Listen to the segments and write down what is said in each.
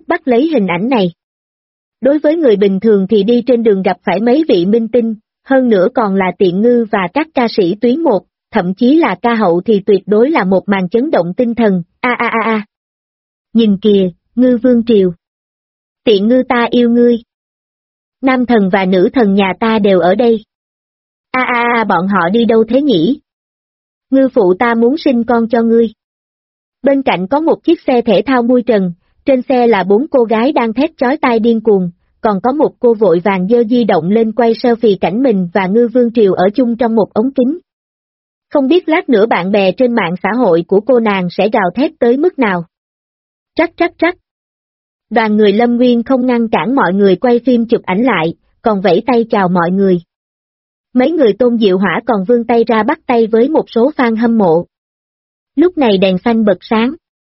bắt lấy hình ảnh này. Đối với người bình thường thì đi trên đường gặp phải mấy vị minh tinh, hơn nữa còn là Tiện Ngư và các ca sĩ tuyến một, thậm chí là ca hậu thì tuyệt đối là một màn chấn động tinh thần, Nhìn kìa, Ngư Vương Triều. Tiện Ngư ta yêu ngươi. Nam thần và nữ thần nhà ta đều ở đây. Bọn họ đi đâu thế nhỉ? Ngư phụ ta muốn sinh con cho ngươi. Bên cạnh có một chiếc xe thể thao mui trần, trên xe là 4 cô gái đang thét chói tai điên cuồng, còn có một cô vội vàng giơ di động lên quay selfie cảnh mình và Ngư Vương Triều ở chung trong một ống kính. Không biết lát nữa bạn bè trên mạng xã hội của cô nàng sẽ gào thét tới mức nào. Trắc. Đoàn người Lâm Nguyên không ngăn cản mọi người quay phim chụp ảnh lại, còn vẫy tay chào mọi người. Mấy người Tôn Diệu Hỏa còn vươn tay ra bắt tay với một số fan hâm mộ. Lúc này đèn xanh bật sáng.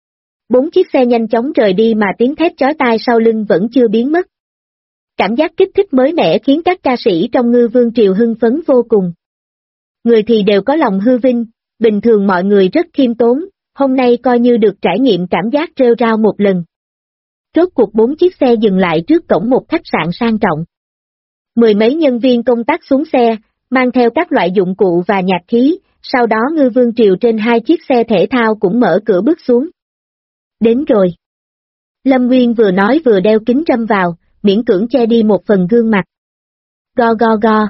4 chiếc xe nhanh chóng rời đi mà tiếng thét chói tai sau lưng vẫn chưa biến mất. Cảm giác kích thích mới mẻ khiến các ca sĩ trong Ngư Vương Triều hưng phấn vô cùng. Người thì đều có lòng hư vinh, bình thường mọi người rất khiêm tốn, hôm nay coi như được trải nghiệm cảm giác rêu rao một lần. Rốt cuộc 4 chiếc xe dừng lại trước cổng một khách sạn sang trọng. 10 mấy nhân viên công tác xuống xe, mang theo các loại dụng cụ và nhạc khí, sau đó Ngư Vương Triều trên 2 chiếc xe thể thao cũng mở cửa bước xuống. Đến rồi. Lâm Nguyên vừa nói vừa đeo kính râm vào, miễn cưỡng che đi một phần gương mặt. Go.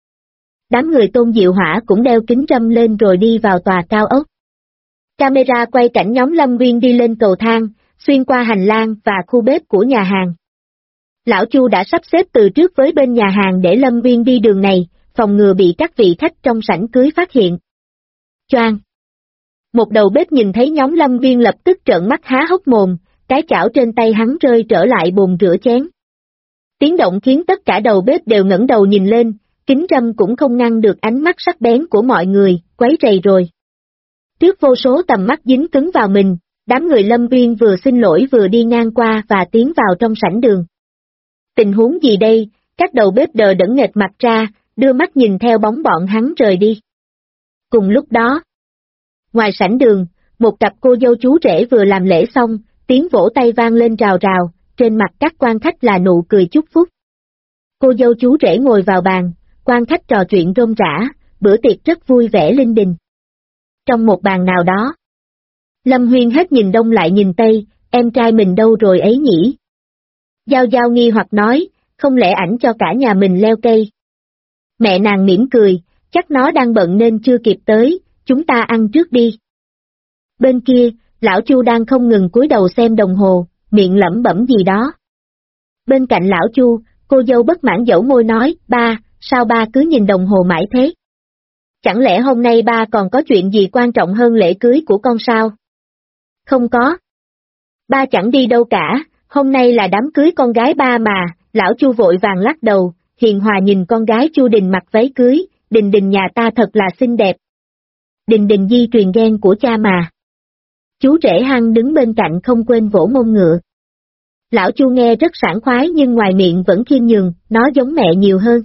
Đám người Tôn Diệu Hỏa cũng đeo kính râm lên rồi đi vào tòa cao ốc. Camera quay cảnh nhóm Lâm Nguyên đi lên cầu thang, xuyên qua hành lang và khu bếp của nhà hàng. Lão Chu đã sắp xếp từ trước với bên nhà hàng để Lâm Nguyên đi đường này, phòng ngừa bị các vị khách trong sảnh cưới phát hiện. Choang. Một đầu bếp nhìn thấy nhóm Lâm Nguyên lập tức trợn mắt há hốc mồm, cái chảo trên tay hắn rơi trở lại bồn rửa chén. Tiếng động khiến tất cả đầu bếp đều ngẩng đầu nhìn lên, kính râm cũng không ngăn được ánh mắt sắc bén của mọi người, quấy rầy rồi. Trước vô số tầm mắt dính cứng vào mình, đám người Lâm Nguyên vừa xin lỗi vừa đi ngang qua và tiến vào trong sảnh đường. Tình huống gì đây, các đầu bếp đờ đẫn nghệt mặt ra, đưa mắt nhìn theo bóng bọn hắn rời đi. Cùng lúc đó, ngoài sảnh đường, một cặp cô dâu chú rể vừa làm lễ xong, tiếng vỗ tay vang lên rào rào, trên mặt các quan khách là nụ cười chúc phúc. Cô dâu chú rể ngồi vào bàn, quan khách trò chuyện rôm rã, bữa tiệc rất vui vẻ linh đình. Trong một bàn nào đó, Lâm Huyên hết nhìn đông lại nhìn tây, em trai mình đâu rồi ấy nhỉ? Giao Giao nghi hoặc nói, không lẽ ảnh cho cả nhà mình leo cây? Mẹ nàng mỉm cười, chắc nó đang bận nên chưa kịp tới, chúng ta ăn trước đi. Bên kia, lão Chu đang không ngừng cúi đầu xem đồng hồ, miệng lẩm bẩm gì đó. Bên cạnh lão Chu, cô dâu bất mãn dẫu môi nói, ba, sao ba cứ nhìn đồng hồ mãi thế? Chẳng lẽ hôm nay ba còn có chuyện gì quan trọng hơn lễ cưới của con sao? Không có. Ba chẳng đi đâu cả, hôm nay là đám cưới con gái ba mà, lão Chu vội vàng lắc đầu, hiền hòa nhìn con gái Chu Đình mặc váy cưới, Đình Đình nhà ta thật là xinh đẹp. Đình Đình di truyền gen của cha mà. Chú rể hăng đứng bên cạnh không quên vỗ mông ngựa. Lão Chu nghe rất sảng khoái nhưng ngoài miệng vẫn khiêm nhường, nó giống mẹ nhiều hơn.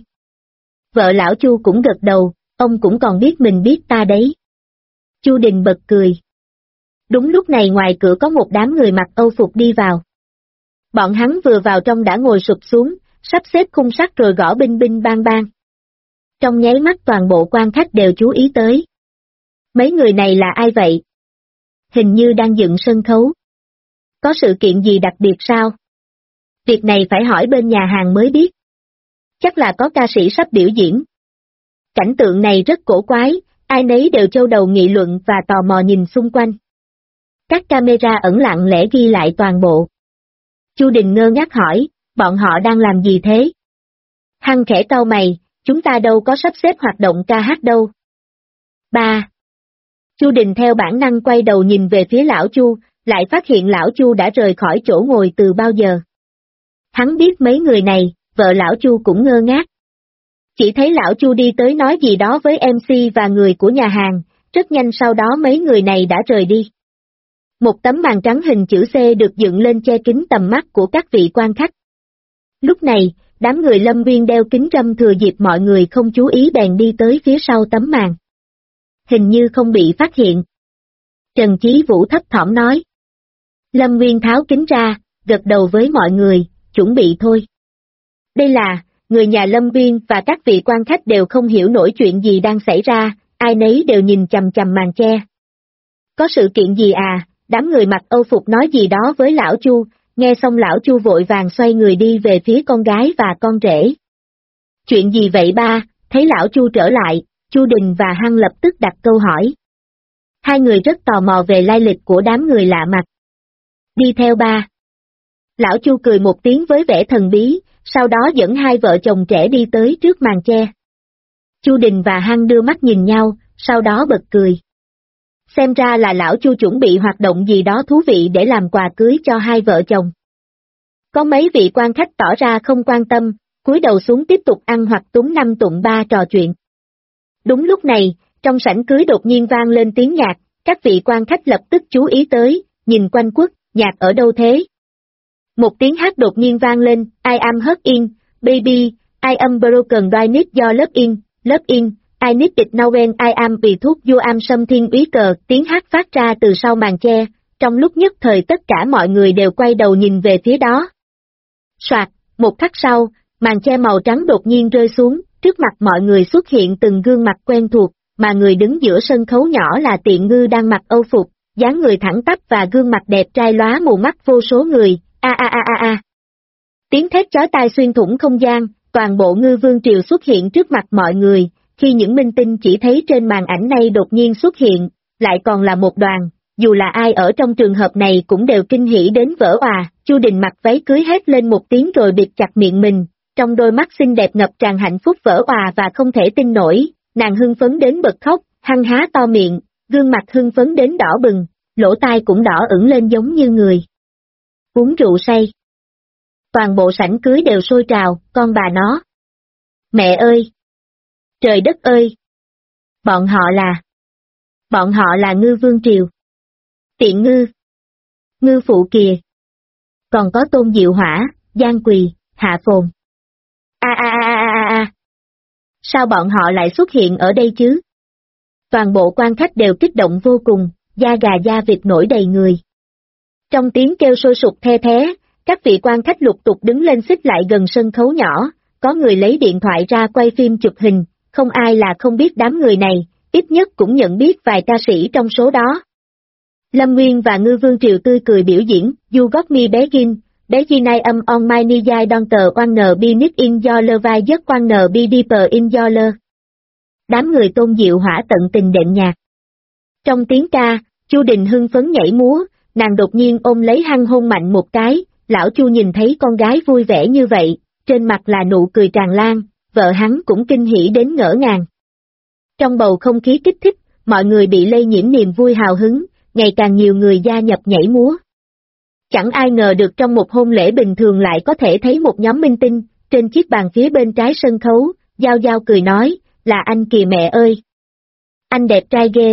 Vợ lão Chu cũng gật đầu, ông cũng còn biết mình biết ta đấy. Chu Đình bật cười. Đúng lúc này ngoài cửa có một đám người mặc Âu phục đi vào. Bọn hắn vừa vào trong đã ngồi sụp xuống, sắp xếp khung sắt rồi gõ binh binh bang bang. Trong nháy mắt toàn bộ quan khách đều chú ý tới. Mấy người này là ai vậy? Hình như đang dựng sân khấu. Có sự kiện gì đặc biệt sao? Việc này phải hỏi bên nhà hàng mới biết. Chắc là có ca sĩ sắp biểu diễn. Cảnh tượng này rất cổ quái, ai nấy đều châu đầu nghị luận và tò mò nhìn xung quanh. Các camera ẩn lặng lẽ ghi lại toàn bộ. Chu Đình ngơ ngác hỏi, bọn họ đang làm gì thế? Hăng khẽ cau mày, chúng ta đâu có sắp xếp hoạt động ca hát đâu. Ba. Chu Đình theo bản năng quay đầu nhìn về phía lão Chu, lại phát hiện lão Chu đã rời khỏi chỗ ngồi từ bao giờ. Hắn biết mấy người này, vợ lão Chu cũng ngơ ngác. Chỉ thấy lão Chu đi tới nói gì đó với MC và người của nhà hàng, rất nhanh sau đó mấy người này đã rời đi. Một tấm màn trắng hình chữ C được dựng lên che kín tầm mắt của các vị quan khách. Lúc này, đám người Lâm Nguyên đeo kính râm thừa dịp mọi người không chú ý bèn đi tới phía sau tấm màn. Hình như không bị phát hiện. Trần Chí Vũ thấp thỏm nói. Lâm Nguyên tháo kính ra, gật đầu với mọi người, chuẩn bị thôi. Đây là, người nhà Lâm Viên và các vị quan khách đều không hiểu nổi chuyện gì đang xảy ra, ai nấy đều nhìn chằm chằm màn che. Có sự kiện gì à, đám người mặc Âu phục nói gì đó với lão Chu, nghe xong lão Chu vội vàng xoay người đi về phía con gái và con rể. Chuyện gì vậy ba, thấy lão Chu trở lại, Chu Đình và Hăng lập tức đặt câu hỏi. Hai người rất tò mò về lai lịch của đám người lạ mặt. Đi theo ba. Lão Chu cười một tiếng với vẻ thần bí, sau đó dẫn hai vợ chồng trẻ đi tới trước màn che. Chu Đình và Hăng đưa mắt nhìn nhau, sau đó bật cười. Xem ra là lão Chu chuẩn bị hoạt động gì đó thú vị để làm quà cưới cho hai vợ chồng. Có mấy vị quan khách tỏ ra không quan tâm, cúi đầu xuống tiếp tục ăn hoặc túm năm tụm ba trò chuyện. Đúng lúc này, trong sảnh cưới đột nhiên vang lên tiếng nhạc, các vị quan khách lập tức chú ý tới, nhìn quanh quất, nhạc ở đâu thế? Một tiếng hát đột nhiên vang lên, I am hurt in, baby, I am broken I need your love in, I need it now when I am vì thuốc you am something úy cờ, tiếng hát phát ra từ sau màn che, trong lúc nhất thời tất cả mọi người đều quay đầu nhìn về phía đó. Soạt, một khắc sau, màn che màu trắng đột nhiên rơi xuống, trước mặt mọi người xuất hiện từng gương mặt quen thuộc, mà người đứng giữa sân khấu nhỏ là Tiện Ngư đang mặc Âu phục, dáng người thẳng tắp và gương mặt đẹp trai lóa mù mắt vô số người, a. Tiếng thét chói tai xuyên thủng không gian, toàn bộ Ngư Vương Triều xuất hiện trước mặt mọi người, khi những minh tinh chỉ thấy trên màn ảnh này đột nhiên xuất hiện, lại còn là một đoàn, dù là ai ở trong trường hợp này cũng đều kinh hỉ đến vỡ òa. Chu Đình mặc váy cưới hét lên một tiếng rồi bịt chặt miệng mình, trong đôi mắt xinh đẹp ngập tràn hạnh phúc vỡ òa và không thể tin nổi, nàng hưng phấn đến bật khóc, hăng há to miệng, gương mặt hưng phấn đến đỏ bừng, lỗ tai cũng đỏ ửng lên giống như người uống rượu say. Toàn bộ sảnh cưới đều sôi trào, con bà nó. Mẹ ơi! Trời đất ơi! Bọn họ là Ngư Vương Triều. Tiện Ngư. Ngư Phụ kìa. Còn có Tôn Diệu Hỏa, Giang Quỳ, Hạ Phồn. A. Sao bọn họ lại xuất hiện ở đây chứ? Toàn bộ quan khách đều kích động vô cùng, da gà da vịt nổi đầy người. Trong tiếng kêu sôi sục the thé, các vị quan khách lục tục đứng lên xích lại gần sân khấu nhỏ, có người lấy điện thoại ra quay phim chụp hình, không ai là không biết đám người này, ít nhất cũng nhận biết vài ca sĩ trong số đó. Lâm Nguyên và Ngư Vương Triều tươi cười biểu diễn, You got me begin I am on my knee I don't wanna be knit in your love I just wanna be deeper in your love. Đám người Tôn Diệu Hỏa tận tình đệm nhạc. Trong tiếng ca, Chu Đình hưng phấn nhảy múa, nàng đột nhiên ôm lấy Hăng hôn mạnh một cái, lão Chu nhìn thấy con gái vui vẻ như vậy, trên mặt là nụ cười tràn lan, vợ hắn cũng kinh hỉ đến ngỡ ngàng. Trong bầu không khí kích thích, mọi người bị lây nhiễm niềm vui hào hứng, ngày càng nhiều người gia nhập nhảy múa. Chẳng ai ngờ được trong một hôn lễ bình thường lại có thể thấy một nhóm minh tinh, trên chiếc bàn phía bên trái sân khấu, Giao Giao cười nói, là anh kìa mẹ ơi. Anh đẹp trai ghê.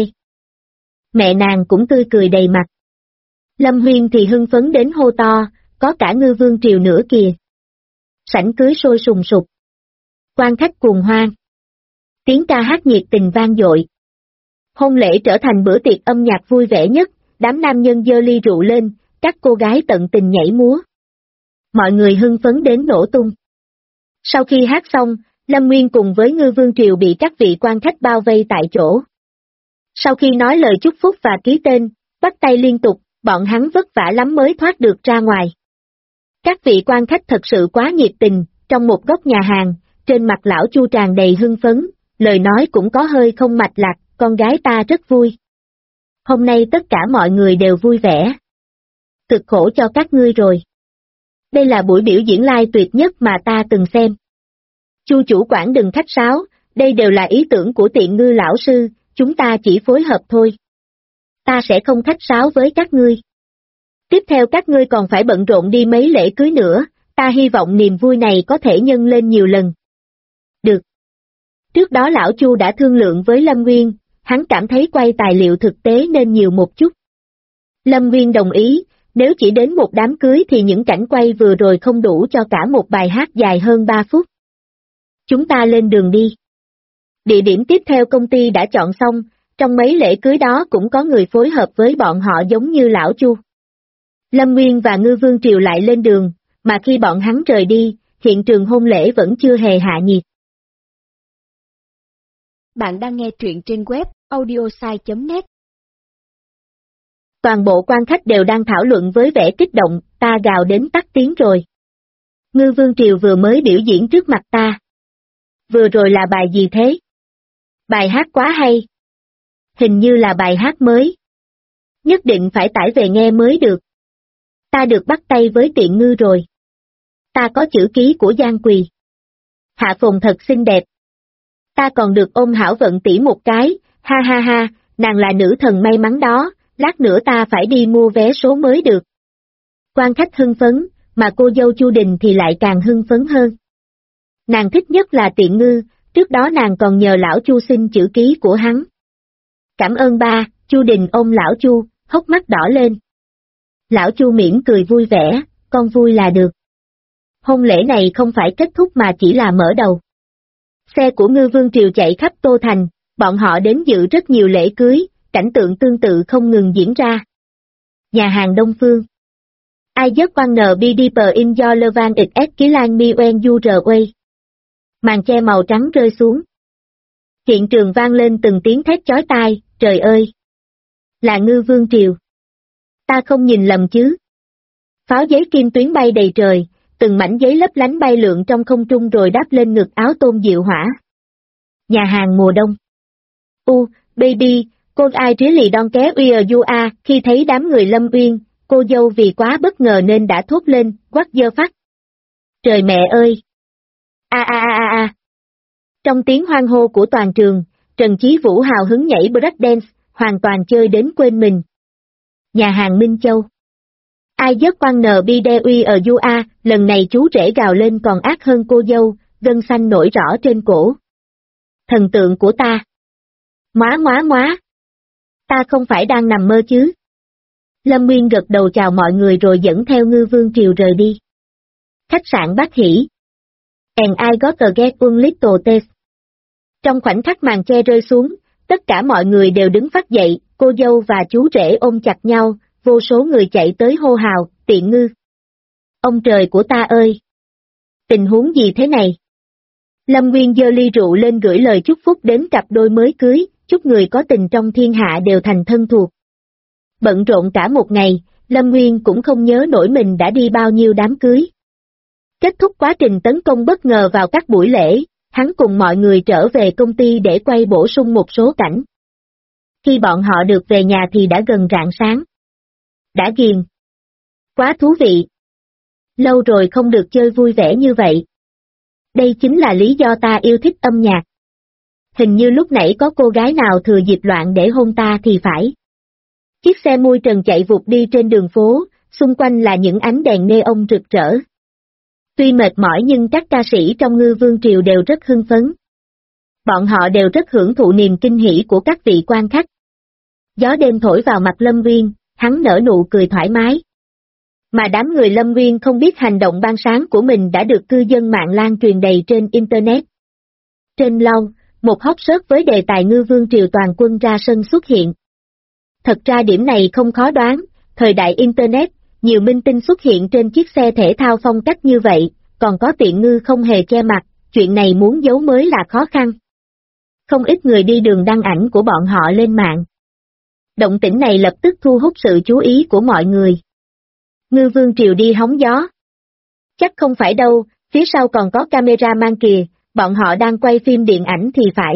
Mẹ nàng cũng tươi cười đầy mặt. Lâm Huyên thì hưng phấn đến hô to, có cả Ngư Vương Triều nữa kìa. Sảnh cưới sôi sùng sục. Quan khách cuồng hoan. Tiếng ca hát nhiệt tình vang dội. Hôn lễ trở thành bữa tiệc âm nhạc vui vẻ nhất, đám nam nhân giơ ly rượu lên, các cô gái tận tình nhảy múa. Mọi người hưng phấn đến nổ tung. Sau khi hát xong, Lâm Nguyên cùng với Ngư Vương Triều bị các vị quan khách bao vây tại chỗ. Sau khi nói lời chúc phúc và ký tên, bắt tay liên tục, bọn hắn vất vả lắm mới thoát được ra ngoài. Các vị quan khách thật sự quá nhiệt tình, trong một góc nhà hàng, trên mặt lão Chu tràn đầy hưng phấn, lời nói cũng có hơi không mạch lạc, con gái ta rất vui. Hôm nay tất cả mọi người đều vui vẻ. Cực khổ cho các ngươi rồi. Đây là buổi biểu diễn live tuyệt nhất mà ta từng xem. Chu chủ quản đừng khách sáo, đây đều là ý tưởng của Tiện Ngư lão sư, chúng ta chỉ phối hợp thôi. Ta sẽ không khách sáo với các ngươi. Tiếp theo các ngươi còn phải bận rộn đi mấy lễ cưới nữa, ta hy vọng niềm vui này có thể nhân lên nhiều lần. Được. Trước đó lão Chu đã thương lượng với Lâm Nguyên, hắn cảm thấy quay tài liệu thực tế nên nhiều một chút. Lâm Nguyên đồng ý, nếu chỉ đến một đám cưới thì những cảnh quay vừa rồi không đủ cho cả một bài hát dài hơn 3 phút. Chúng ta lên đường đi. Địa điểm tiếp theo công ty đã chọn xong, trong mấy lễ cưới đó cũng có người phối hợp với bọn họ giống như lão Chu. Lâm Nguyên và Ngư Vương Triều lại lên đường, mà khi bọn hắn rời đi, hiện trường hôn lễ vẫn chưa hề hạ nhiệt. Bạn đang nghe truyện trên web audiosai.net. Toàn bộ quan khách đều đang thảo luận với vẻ kích động, ta gào đến tắt tiếng rồi. Ngư Vương Triều vừa mới biểu diễn trước mặt ta. Vừa rồi là bài gì thế? Bài hát quá hay. Hình như là bài hát mới. Nhất định phải tải về nghe mới được. Ta được bắt tay với Tiện Ngư rồi. Ta có chữ ký của Giang Quỳ. Hạ Phồn thật xinh đẹp. Ta còn được ôm Hảo Vận tỷ một cái, ha ha ha, nàng là nữ thần may mắn đó, lát nữa ta phải đi mua vé số mới được. Quan khách hưng phấn, mà cô dâu Chu Đình thì lại càng hưng phấn hơn. Nàng thích nhất là Tiện Ngư, trước đó nàng còn nhờ lão Chu xin chữ ký của hắn. Cảm ơn ba, Chu Đình ôm lão Chu, hốc mắt đỏ lên. Lão Chu mỉm cười vui vẻ, con vui là được. Hôn lễ này không phải kết thúc mà chỉ là mở đầu. Xe của Ngư Vương Triều chạy khắp Tô Thành, bọn họ đến dự rất nhiều lễ cưới, cảnh tượng tương tự không ngừng diễn ra. Nhà hàng Đông Phương. Ai giấc quan NB Deeper in do Levan XS Ký Lan Mi Oen Du R Way. Màn che màu trắng rơi xuống. Hiện trường vang lên từng tiếng thét chói tai, trời ơi! Là Ngư Vương Triều. Ta không nhìn lầm chứ? Pháo giấy kim tuyến bay đầy trời, từng mảnh giấy lấp lánh bay lượn trong không trung rồi đáp lên ngực áo Tôn Diệu Hỏa. Nhà hàng mùa đông. Baby, cô ai really don't care where you are, khi thấy đám người Lâm Uyên, cô dâu vì quá bất ngờ nên đã thốt lên, quát dơ phát. Trời mẹ ơi! A. Trong tiếng hoan hô của toàn trường, Trần Chí Vũ hào hứng nhảy breakdance, hoàn toàn chơi đến quên mình. Nhà hàng Minh Châu. Ai giấc quan NBDUI ở UA, lần này chú rể gào lên còn ác hơn cô dâu, gân xanh nổi rõ trên cổ. Thần tượng của ta. Móa. Ta không phải đang nằm mơ chứ. Lâm Nguyên gật đầu chào mọi người rồi dẫn theo Ngư Vương Triều rời đi. Khách sạn Bác Hỷ. And I got a get one little taste. Trong khoảnh khắc màn che rơi xuống, tất cả mọi người đều đứng phát dậy, cô dâu và chú rể ôm chặt nhau, vô số người chạy tới hô hào, Tiện Ngư. Ông trời của ta ơi! Tình huống gì thế này? Lâm Nguyên giơ ly rượu lên gửi lời chúc phúc đến cặp đôi mới cưới, chúc người có tình trong thiên hạ đều thành thân thuộc. Bận rộn cả một ngày, Lâm Nguyên cũng không nhớ nổi mình đã đi bao nhiêu đám cưới. Kết thúc quá trình tấn công bất ngờ vào các buổi lễ, hắn cùng mọi người trở về công ty để quay bổ sung một số cảnh. Khi bọn họ được về nhà thì đã gần rạng sáng. Đã ghiền. Quá thú vị. Lâu rồi không được chơi vui vẻ như vậy. Đây chính là lý do ta yêu thích âm nhạc. Hình như lúc nãy có cô gái nào thừa dịp loạn để hôn ta thì phải. Chiếc xe mui trần chạy vụt đi trên đường phố, xung quanh là những ánh đèn neon rực rỡ. Tuy mệt mỏi nhưng các ca sĩ trong Ngư Vương Triều đều rất hưng phấn. Bọn họ đều rất hưởng thụ niềm kinh hỉ của các vị quan khách. Gió đêm thổi vào mặt Lâm Nguyên, hắn nở nụ cười thoải mái. Mà đám người Lâm Nguyên không biết hành động ban sáng của mình đã được cư dân mạng lan truyền đầy trên Internet. Trên long, một hot search với đề tài Ngư Vương Triều toàn quân ra sân xuất hiện. Thật ra điểm này không khó đoán, thời đại Internet, nhiều minh tinh xuất hiện trên chiếc xe thể thao phong cách như vậy, còn có Tiện Ngư không hề che mặt, chuyện này muốn giấu mới là khó khăn. Không ít người đi đường đăng ảnh của bọn họ lên mạng. Động tĩnh này lập tức thu hút sự chú ý của mọi người. Ngư Vương Triều đi hóng gió. Chắc không phải đâu, phía sau còn có camera mang kìa, bọn họ đang quay phim điện ảnh thì phải.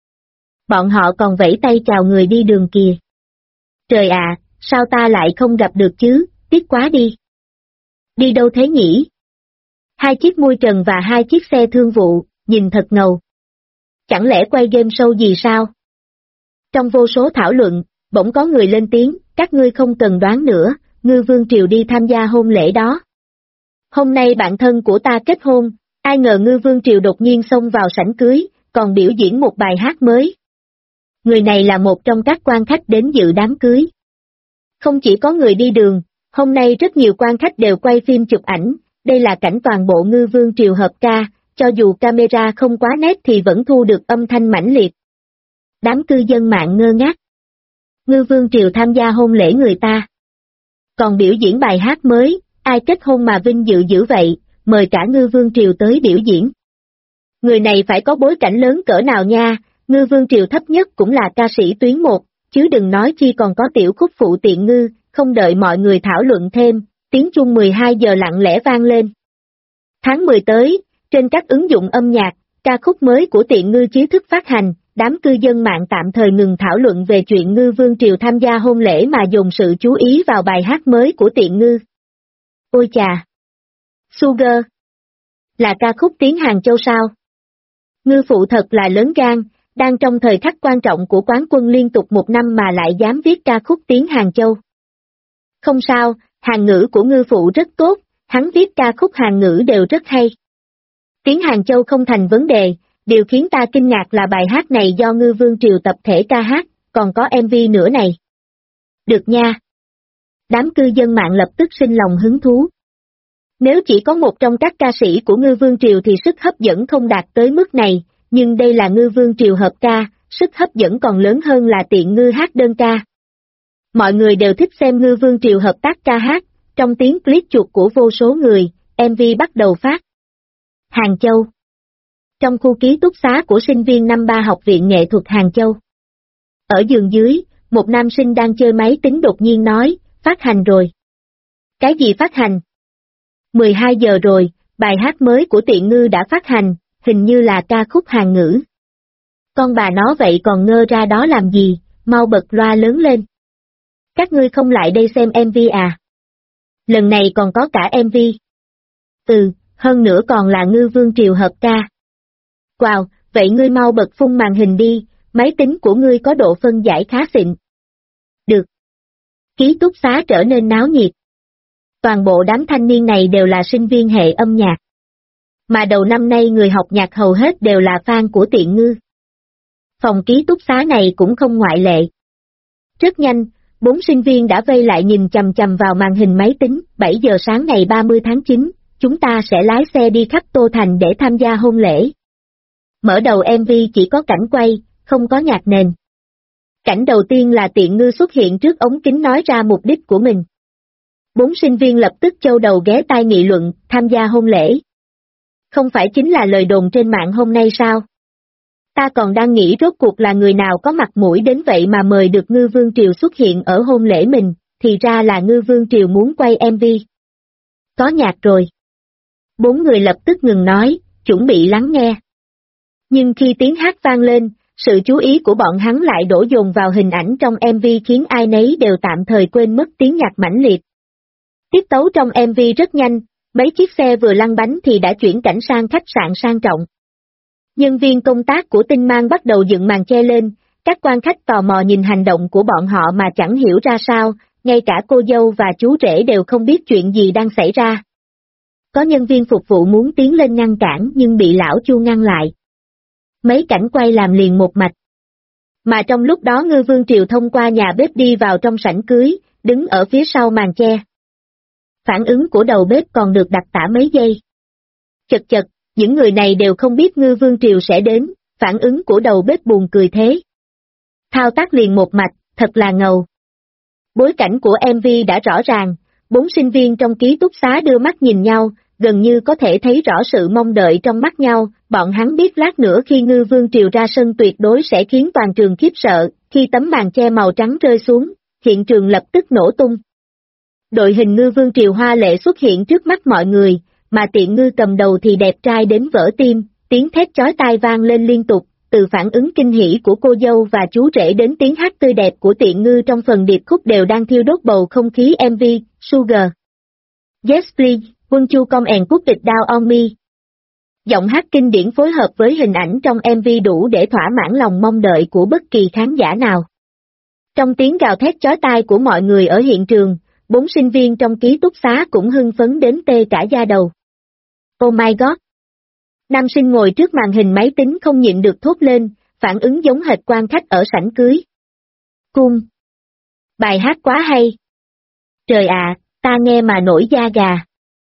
Bọn họ còn vẫy tay chào người đi đường kìa. Trời à, sao ta lại không gặp được chứ, tiếc quá đi. Đi đâu thế nhỉ? Hai chiếc mui trần và hai chiếc xe thương vụ, nhìn thật ngầu. Chẳng lẽ quay game show gì sao? Trong vô số thảo luận, bỗng có người lên tiếng, các ngươi không cần đoán nữa, Ngư Vương Triều đi tham gia hôn lễ đó. Hôm nay bạn thân của ta kết hôn, ai ngờ Ngư Vương Triều đột nhiên xông vào sảnh cưới, còn biểu diễn một bài hát mới. Người này là một trong các quan khách đến dự đám cưới. Không chỉ có người đi đường, hôm nay rất nhiều quan khách đều quay phim chụp ảnh, đây là cảnh toàn bộ Ngư Vương Triều hợp ca, cho dù camera không quá nét thì vẫn thu được âm thanh mãnh liệt. Đám cư dân mạng ngơ ngác. Ngư Vương Triều tham gia hôn lễ người ta. Còn biểu diễn bài hát mới, ai kết hôn mà vinh dự dữ vậy, mời cả Ngư Vương Triều tới biểu diễn. Người này phải có bối cảnh lớn cỡ nào nha, Ngư Vương Triều thấp nhất cũng là ca sĩ tuyến 1, chứ đừng nói chi còn có tiểu khúc phụ tiện ngư, không đợi mọi người thảo luận thêm, tiếng chuông 12 giờ lặng lẽ vang lên. Tháng 10 tới, trên các ứng dụng âm nhạc, ca khúc mới của tiện ngư chính thức phát hành, đám cư dân mạng tạm thời ngừng thảo luận về chuyện Ngư Vương Triều tham gia hôn lễ mà dồn sự chú ý vào bài hát mới của tiện ngư. Ôi chà! Sugar! Là ca khúc tiếng Hàng Châu sao? Ngư phụ thật là lớn gan, đang trong thời khắc quan trọng của quán quân liên tục 1 năm mà lại dám viết ca khúc tiếng Hàng Châu. Không sao, Hàn ngữ của ngư phụ rất tốt, hắn viết ca khúc Hàn ngữ đều rất hay. Tiếng Hàng Châu không thành vấn đề, điều khiến ta kinh ngạc là bài hát này do Ngư Vương Triều tập thể ca hát, còn có MV nữa này. Được nha. Đám cư dân mạng lập tức sinh lòng hứng thú. Nếu chỉ có một trong các ca sĩ của Ngư Vương Triều thì sức hấp dẫn không đạt tới mức này, nhưng đây là Ngư Vương Triều hợp ca, sức hấp dẫn còn lớn hơn là tiện ngư hát đơn ca. Mọi người đều thích xem Ngư Vương Triều hợp tác ca hát, trong tiếng click chuột của vô số người, MV bắt đầu phát. Hàng Châu. Trong khu ký túc xá của sinh viên năm 3 Học viện Nghệ thuật Hàng Châu. Ở giường dưới, một nam sinh đang chơi máy tính đột nhiên nói, phát hành rồi. Cái gì phát hành? 12 giờ rồi, bài hát mới của tiện ngư đã phát hành, hình như là ca khúc Hàn ngữ. Con bà nó vậy còn ngơ ra đó làm gì, mau bật loa lớn lên. Các ngươi không lại đây xem MV à? Lần này còn có cả MV. Hơn nữa còn là Ngư Vương Triều hợp ca. Wow, vậy ngươi mau bật phun màn hình đi, máy tính của ngươi có độ phân giải khá xịn. Được. Ký túc xá trở nên náo nhiệt. Toàn bộ đám thanh niên này đều là sinh viên hệ âm nhạc. Mà đầu năm nay người học nhạc hầu hết đều là fan của tiện ngư. Phòng ký túc xá này cũng không ngoại lệ. Rất nhanh, 4 sinh viên đã vây lại nhìn chằm chằm vào màn hình máy tính, 7 giờ sáng ngày 30 tháng 9, chúng ta sẽ lái xe đi khắp Tô Thành để tham gia hôn lễ. Mở đầu MV chỉ có cảnh quay, không có nhạc nền. Cảnh đầu tiên là tiện ngư xuất hiện trước ống kính nói ra mục đích của mình. 4 sinh viên lập tức châu đầu ghé tai nghị luận, tham gia hôn lễ. Không phải chính là lời đồn trên mạng hôm nay sao? Ta còn đang nghĩ rốt cuộc là người nào có mặt mũi đến vậy mà mời được Ngư Vương Triều xuất hiện ở hôn lễ mình, thì ra là Ngư Vương Triều muốn quay MV. Có nhạc rồi. 4 người lập tức ngừng nói, chuẩn bị lắng nghe. Nhưng khi tiếng hát vang lên, sự chú ý của bọn hắn lại đổ dồn vào hình ảnh trong MV khiến ai nấy đều tạm thời quên mất tiếng nhạc mãnh liệt. Tiết tấu trong MV rất nhanh, mấy chiếc xe vừa lăn bánh thì đã chuyển cảnh sang khách sạn sang trọng. Nhân viên công tác của Tinh Mang bắt đầu dựng màn che lên, các quan khách tò mò nhìn hành động của bọn họ mà chẳng hiểu ra sao, ngay cả cô dâu và chú rể đều không biết chuyện gì đang xảy ra. Có nhân viên phục vụ muốn tiến lên ngăn cản nhưng bị lão Chu ngăn lại. Mấy cảnh quay làm liền một mạch. Mà trong lúc đó Ngư Vương Triều thông qua nhà bếp đi vào trong sảnh cưới, đứng ở phía sau màn che. Phản ứng của đầu bếp còn được đặc tả mấy giây. Chật, những người này đều không biết Ngư Vương Triều sẽ đến, phản ứng của đầu bếp buồn cười thế. Thao tác liền một mạch, thật là ngầu. Bối cảnh của MV đã rõ ràng, 4 sinh viên trong ký túc xá đưa mắt nhìn nhau, gần như có thể thấy rõ sự mong đợi trong mắt nhau, bọn hắn biết lát nữa khi Ngư Vương Triều ra sân tuyệt đối sẽ khiến toàn trường khiếp sợ, khi tấm màn che màu trắng rơi xuống, hiện trường lập tức nổ tung. Đội hình Ngư Vương Triều hoa lệ xuất hiện trước mắt mọi người, mà tiện ngư cầm đầu thì đẹp trai đến vỡ tim, tiếng thét chói tai vang lên liên tục, từ phản ứng kinh hỉ của cô dâu và chú rể đến tiếng hát tươi đẹp của tiện ngư trong phần điệp khúc đều đang thiêu đốt bầu không khí MV, Sugar. Yes please, Quân Chu Công and Put It Down on Me. Giọng hát kinh điển phối hợp với hình ảnh trong MV đủ để thỏa mãn lòng mong đợi của bất kỳ khán giả nào. Trong tiếng gào thét chói tai của mọi người ở hiện trường, 4 sinh viên trong ký túc xá cũng hưng phấn đến tê cả da đầu. Oh my god! Nam sinh ngồi trước màn hình máy tính không nhịn được thốt lên, phản ứng giống hệt quan khách ở sảnh cưới. Cung! Bài hát quá hay! Trời ạ, ta nghe mà nổi da gà.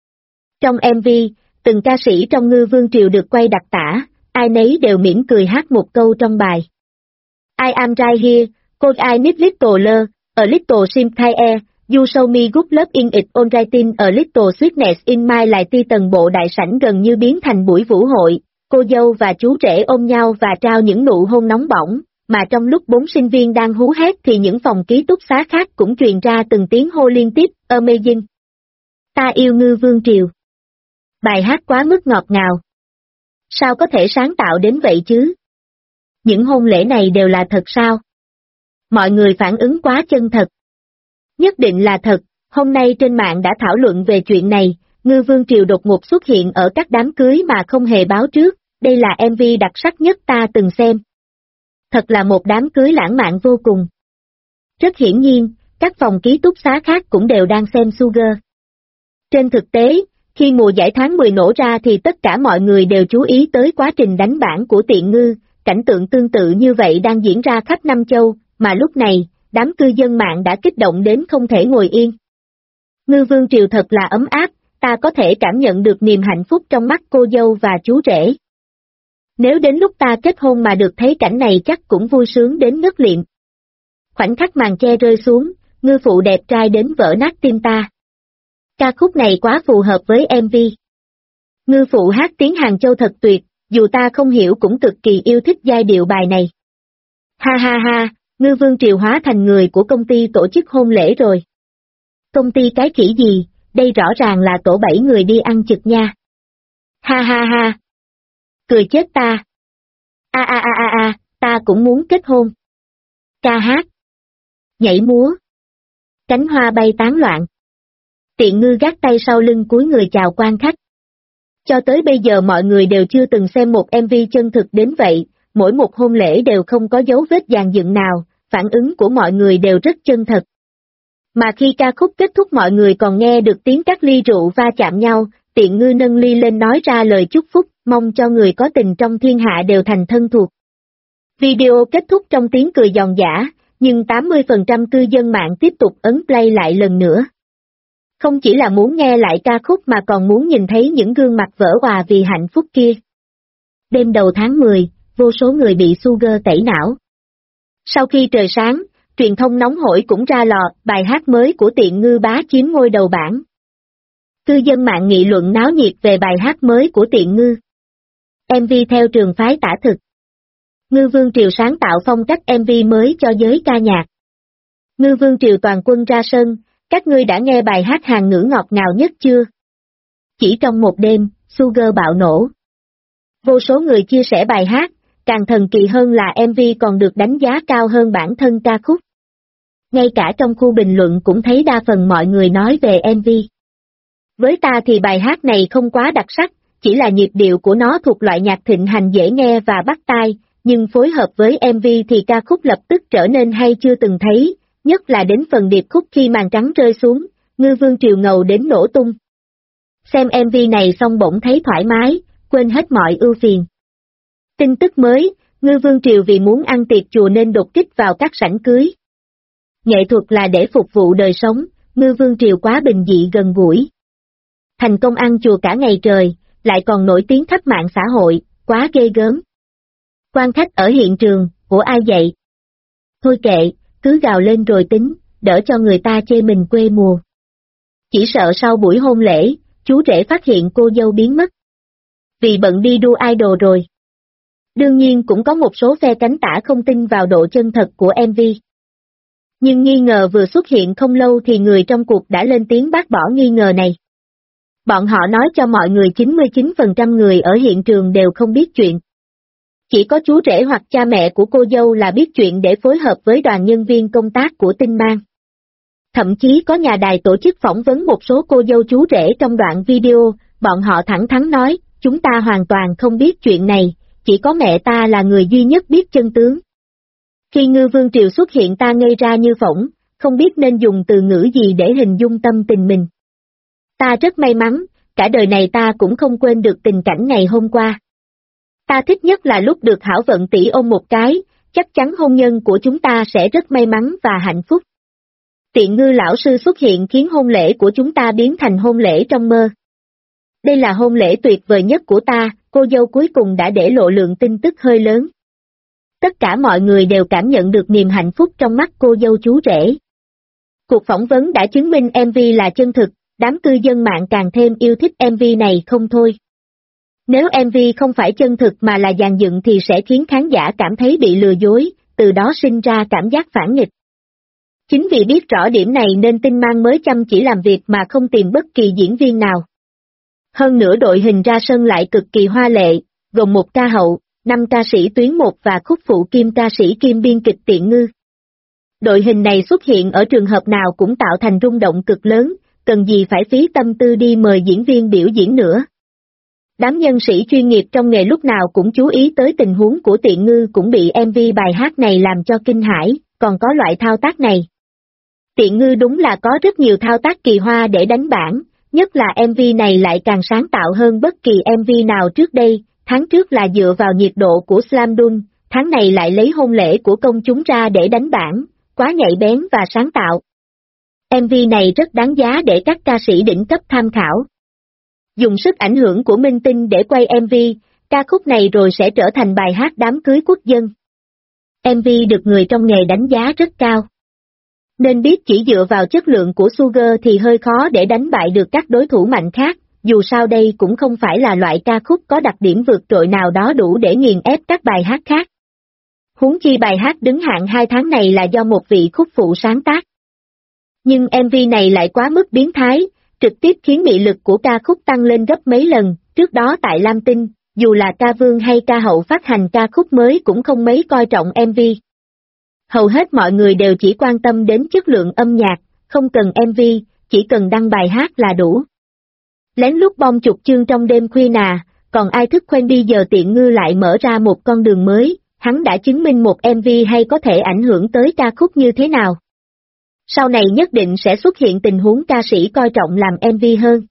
Trong MV, từng ca sĩ trong Ngư Vương Triều được quay đặc tả, ai nấy đều mỉm cười hát một câu trong bài. I am right here, cause I need little love, a little sympathy, You show me good love in it on writing a little sweetness in my life. Tầng bộ đại sảnh gần như biến thành buổi vũ hội, cô dâu và chú rể ôm nhau và trao những nụ hôn nóng bỏng, mà trong lúc 4 sinh viên đang hú hét thì những phòng ký túc xá khác cũng truyền ra từng tiếng hô liên tiếp, amazing. Ta yêu Ngư Vương Triều. Bài hát quá mức ngọt ngào. Sao có thể sáng tạo đến vậy chứ? Những hôn lễ này đều là thật sao? Mọi người phản ứng quá chân thật. Nhất định là thật, hôm nay trên mạng đã thảo luận về chuyện này, Ngư Vương Triều đột ngột xuất hiện ở các đám cưới mà không hề báo trước, đây là MV đặc sắc nhất ta từng xem. Thật là một đám cưới lãng mạn vô cùng. Rất hiển nhiên, các phòng ký túc xá khác cũng đều đang xem Sugar. Trên thực tế, khi mùa giải tháng 10 nổ ra thì tất cả mọi người đều chú ý tới quá trình đánh bản của Tiện Ngư, cảnh tượng tương tự như vậy đang diễn ra khắp năm châu, mà lúc này, đám cư dân mạng đã kích động đến không thể ngồi yên. Ngư Vương Triều thật là ấm áp, ta có thể cảm nhận được niềm hạnh phúc trong mắt cô dâu và chú rể. Nếu đến lúc ta kết hôn mà được thấy cảnh này chắc cũng vui sướng đến ngất liệm. Khoảnh khắc màn che rơi xuống, ngư phụ đẹp trai đến vỡ nát tim ta. Ca khúc này quá phù hợp với MV. Ngư phụ hát tiếng Hàng Châu thật tuyệt, dù ta không hiểu cũng cực kỳ yêu thích giai điệu bài này. Ha ha ha, Ngư Vương Triều hóa thành người của công ty tổ chức hôn lễ rồi. Công ty cái khỉ gì, đây rõ ràng là tổ 7 người đi ăn trực nha. Ha ha ha. Cười chết ta. Ta cũng muốn kết hôn. Ca hát. Nhảy múa. Cánh hoa bay tán loạn. Tiện Ngư gác tay sau lưng cúi người chào quan khách. Cho tới bây giờ mọi người đều chưa từng xem một MV chân thực đến vậy, mỗi một hôn lễ đều không có dấu vết dàn dựng nào, phản ứng của mọi người đều rất chân thật. Mà khi ca khúc kết thúc mọi người còn nghe được tiếng các ly rượu va chạm nhau, Tiện Ngư nâng ly lên nói ra lời chúc phúc, mong cho người có tình trong thiên hạ đều thành thân thuộc. Video kết thúc trong tiếng cười giòn giã, nhưng 80% cư dân mạng tiếp tục ấn play lại lần nữa. Không chỉ là muốn nghe lại ca khúc mà còn muốn nhìn thấy những gương mặt vỡ òa vì hạnh phúc kia. Đêm đầu tháng 10, vô số người bị Sugar tẩy não. Sau khi trời sáng, truyền thông nóng hổi cũng ra lò, bài hát mới của Tiện Ngư bá chiếm ngôi đầu bảng. Cư dân mạng nghị luận náo nhiệt về bài hát mới của Tiện Ngư. MV theo trường phái tả thực. Ngư Vương Triều sáng tạo phong cách MV mới cho giới ca nhạc. Ngư Vương Triều toàn quân ra sân, các ngươi đã nghe bài hát Hàn ngữ ngọt ngào nhất chưa? Chỉ trong một đêm, Sugar bạo nổ. Vô số người chia sẻ bài hát, càng thần kỳ hơn là MV còn được đánh giá cao hơn bản thân ca khúc. Ngay cả trong khu bình luận cũng thấy đa phần mọi người nói về MV. Với ta thì bài hát này không quá đặc sắc, chỉ là nhịp điệu của nó thuộc loại nhạc thịnh hành dễ nghe và bắt tai, nhưng phối hợp với MV thì ca khúc lập tức trở nên hay chưa từng thấy, nhất là đến phần điệp khúc khi màn trắng rơi xuống, Ngư Vương Triều ngầu đến nổ tung. Xem MV này xong bỗng thấy thoải mái, quên hết mọi ưu phiền. Tin tức mới, Ngư Vương Triều vì muốn ăn tiệc chùa nên đột kích vào các sảnh cưới. Nghệ thuật là để phục vụ đời sống, Ngư Vương Triều quá bình dị gần gũi. Thành công ăn chùa cả ngày trời, lại còn nổi tiếng khắp mạng xã hội, quá ghê gớm. Quan khách ở hiện trường, của ai vậy? Thôi kệ, cứ gào lên rồi tính, đỡ cho người ta chê mình quê mùa. Chỉ sợ sau buổi hôn lễ, chú rể phát hiện cô dâu biến mất. Vì bận đi đua idol rồi. Đương nhiên cũng có một số phe cánh tả không tin vào độ chân thật của MV. Nhưng nghi ngờ vừa xuất hiện không lâu thì người trong cuộc đã lên tiếng bác bỏ nghi ngờ này. Bọn họ nói cho mọi người 99% người ở hiện trường đều không biết chuyện. Chỉ có chú rể hoặc cha mẹ của cô dâu là biết chuyện để phối hợp với đoàn nhân viên công tác của Tinh Mang. Thậm chí có nhà đài tổ chức phỏng vấn một số cô dâu chú rể trong đoạn video, bọn họ thẳng thắn nói, chúng ta hoàn toàn không biết chuyện này, chỉ có mẹ ta là người duy nhất biết chân tướng. Khi Ngư Vương Triều xuất hiện ta ngây ra như phỗng, không biết nên dùng từ ngữ gì để hình dung tâm tình mình. Ta rất may mắn, cả đời này ta cũng không quên được tình cảnh ngày hôm qua. Ta thích nhất là lúc được Hảo Vận tỷ ôm một cái, chắc chắn hôn nhân của chúng ta sẽ rất may mắn và hạnh phúc. Tiện Ngư lão sư xuất hiện khiến hôn lễ của chúng ta biến thành hôn lễ trong mơ. Đây là hôn lễ tuyệt vời nhất của ta, cô dâu cuối cùng đã để lộ lượng tin tức hơi lớn. Tất cả mọi người đều cảm nhận được niềm hạnh phúc trong mắt cô dâu chú rể. Cuộc phỏng vấn đã chứng minh MV là chân thực, đám cư dân mạng càng thêm yêu thích MV này không thôi. Nếu MV không phải chân thực mà là dàn dựng thì sẽ khiến khán giả cảm thấy bị lừa dối, từ đó sinh ra cảm giác phản nghịch. Chính vì biết rõ điểm này nên Tinh Mang mới chăm chỉ làm việc mà không tìm bất kỳ diễn viên nào. Hơn nữa đội hình ra sân lại cực kỳ hoa lệ, gồm một ca hậu, 5 ca sĩ tuyến 1 và khúc phụ kim ca sĩ kim biên kịch Tiện Ngư. Đội hình này xuất hiện ở trường hợp nào cũng tạo thành rung động cực lớn, cần gì phải phí tâm tư đi mời diễn viên biểu diễn nữa. Đám nhân sĩ chuyên nghiệp trong nghề lúc nào cũng chú ý tới tình huống của Tiện Ngư cũng bị MV bài hát này làm cho kinh hãi, còn có loại thao tác này. Tiện Ngư đúng là có rất nhiều thao tác kỳ hoa để đánh bảng, nhất là MV này lại càng sáng tạo hơn bất kỳ MV nào trước đây, tháng trước là dựa vào nhiệt độ của Slam Dunk, tháng này lại lấy hôn lễ của công chúng ra để đánh bảng, quá nhạy bén và sáng tạo. MV này rất đáng giá để các ca sĩ đỉnh cấp tham khảo. Dùng sức ảnh hưởng của minh tinh để quay MV, ca khúc này rồi sẽ trở thành bài hát đám cưới quốc dân. MV được người trong nghề đánh giá rất cao. Nên biết chỉ dựa vào chất lượng của Sugar thì hơi khó để đánh bại được các đối thủ mạnh khác, dù sao đây cũng không phải là loại ca khúc có đặc điểm vượt trội nào đó đủ để nghiền ép các bài hát khác. Huống chi bài hát đứng hạng 2 tháng này là do một vị khúc phụ sáng tác. Nhưng MV này lại quá mức biến thái, trực tiếp khiến mị lực của ca khúc tăng lên gấp mấy lần, trước đó tại Lam Tinh, dù là ca vương hay ca hậu phát hành ca khúc mới cũng không mấy coi trọng MV. Hầu hết mọi người đều chỉ quan tâm đến chất lượng âm nhạc, không cần MV, chỉ cần đăng bài hát là đủ. Lén lút bom chục chương trong đêm khuya nà, còn ai thức quên đi giờ Tiện Ngư lại mở ra một con đường mới, hắn đã chứng minh một MV hay có thể ảnh hưởng tới ca khúc như thế nào. Sau này nhất định sẽ xuất hiện tình huống ca sĩ coi trọng làm MV hơn.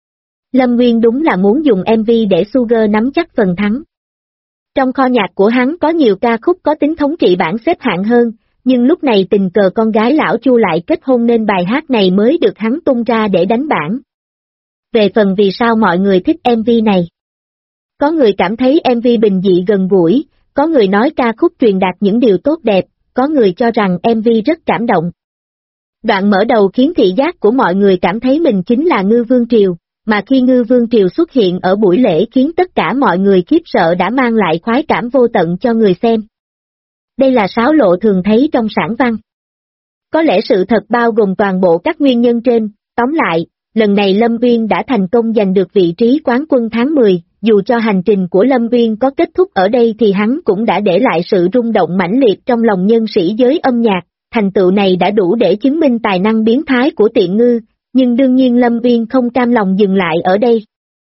Lâm Nguyên đúng là muốn dùng MV để Sugar nắm chắc phần thắng. Trong kho nhạc của hắn có nhiều ca khúc có tính thống trị bảng xếp hạng hơn, nhưng lúc này tình cờ con gái lão Chu lại kết hôn nên bài hát này mới được hắn tung ra để đánh bảng. Về phần vì sao mọi người thích MV này. Có người cảm thấy MV bình dị gần gũi, có người nói ca khúc truyền đạt những điều tốt đẹp, có người cho rằng MV rất cảm động. Đoạn mở đầu khiến thị giác của mọi người cảm thấy mình chính là Ngư Vương Triều, mà khi Ngư Vương Triều xuất hiện ở buổi lễ khiến tất cả mọi người khiếp sợ đã mang lại khoái cảm vô tận cho người xem. Đây là xáo lộ thường thấy trong sản văn. Có lẽ sự thật bao gồm toàn bộ các nguyên nhân trên, tóm lại, lần này Lâm Uyên đã thành công giành được vị trí quán quân tháng 10, dù cho hành trình của Lâm Uyên có kết thúc ở đây thì hắn cũng đã để lại sự rung động mãnh liệt trong lòng nhân sĩ giới âm nhạc, thành tựu này đã đủ để chứng minh tài năng biến thái của Tiện Ngư, nhưng đương nhiên Lâm Uyên không cam lòng dừng lại ở đây.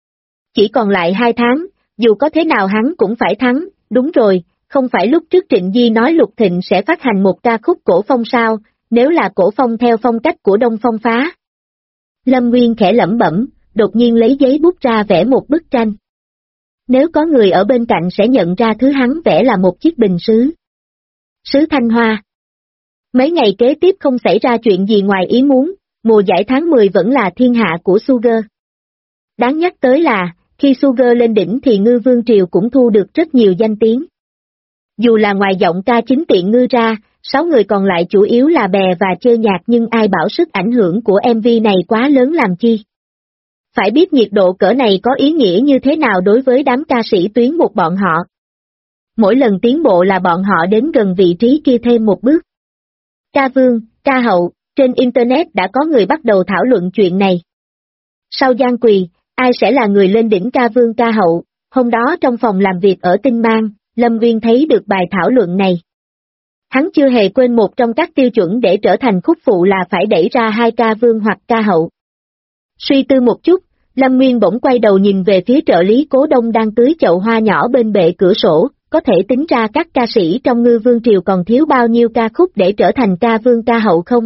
Chỉ còn lại 2 tháng, dù có thế nào hắn cũng phải thắng, đúng rồi, không phải lúc trước Trịnh Di nói Lục Thịnh sẽ phát hành một ca khúc cổ phong sao, nếu là cổ phong theo phong cách của Đông Phong Phá. Lâm Nguyên khẽ lẩm bẩm, đột nhiên lấy giấy bút ra vẽ một bức tranh. Nếu có người ở bên cạnh sẽ nhận ra thứ hắn vẽ là một chiếc bình sứ. Sứ Thanh Hoa. Mấy ngày kế tiếp không xảy ra chuyện gì ngoài ý muốn, mùa giải tháng 10 vẫn là thiên hạ của Sugar. Đáng nhắc tới là, khi Sugar lên đỉnh thì Ngư Vương Triều cũng thu được rất nhiều danh tiếng. Dù là ngoài giọng ca chính Tiện Ngư ra, 6 người còn lại chủ yếu là bè và chơi nhạc nhưng ai bảo sức ảnh hưởng của MV này quá lớn làm chi. Phải biết nhiệt độ cỡ này có ý nghĩa như thế nào đối với đám ca sĩ tuyến một bọn họ. Mỗi lần tiến bộ là bọn họ đến gần vị trí kia thêm một bước. Ca vương, ca hậu, trên Internet đã có người bắt đầu thảo luận chuyện này. Sau Giang Quỳ, ai sẽ là người lên đỉnh ca vương ca hậu? Hôm đó trong phòng làm việc ở Tinh Mang, Lâm Nguyên thấy được bài thảo luận này. Hắn chưa hề quên một trong các tiêu chuẩn để trở thành khúc phụ là phải đẩy ra 2 ca vương hoặc ca hậu. Suy tư một chút, Lâm Nguyên bỗng quay đầu nhìn về phía trợ lý Cố Đông đang tưới chậu hoa nhỏ bên bệ cửa sổ, có thể tính ra các ca sĩ trong Ngư Vương Triều còn thiếu bao nhiêu ca khúc để trở thành ca vương ca hậu không?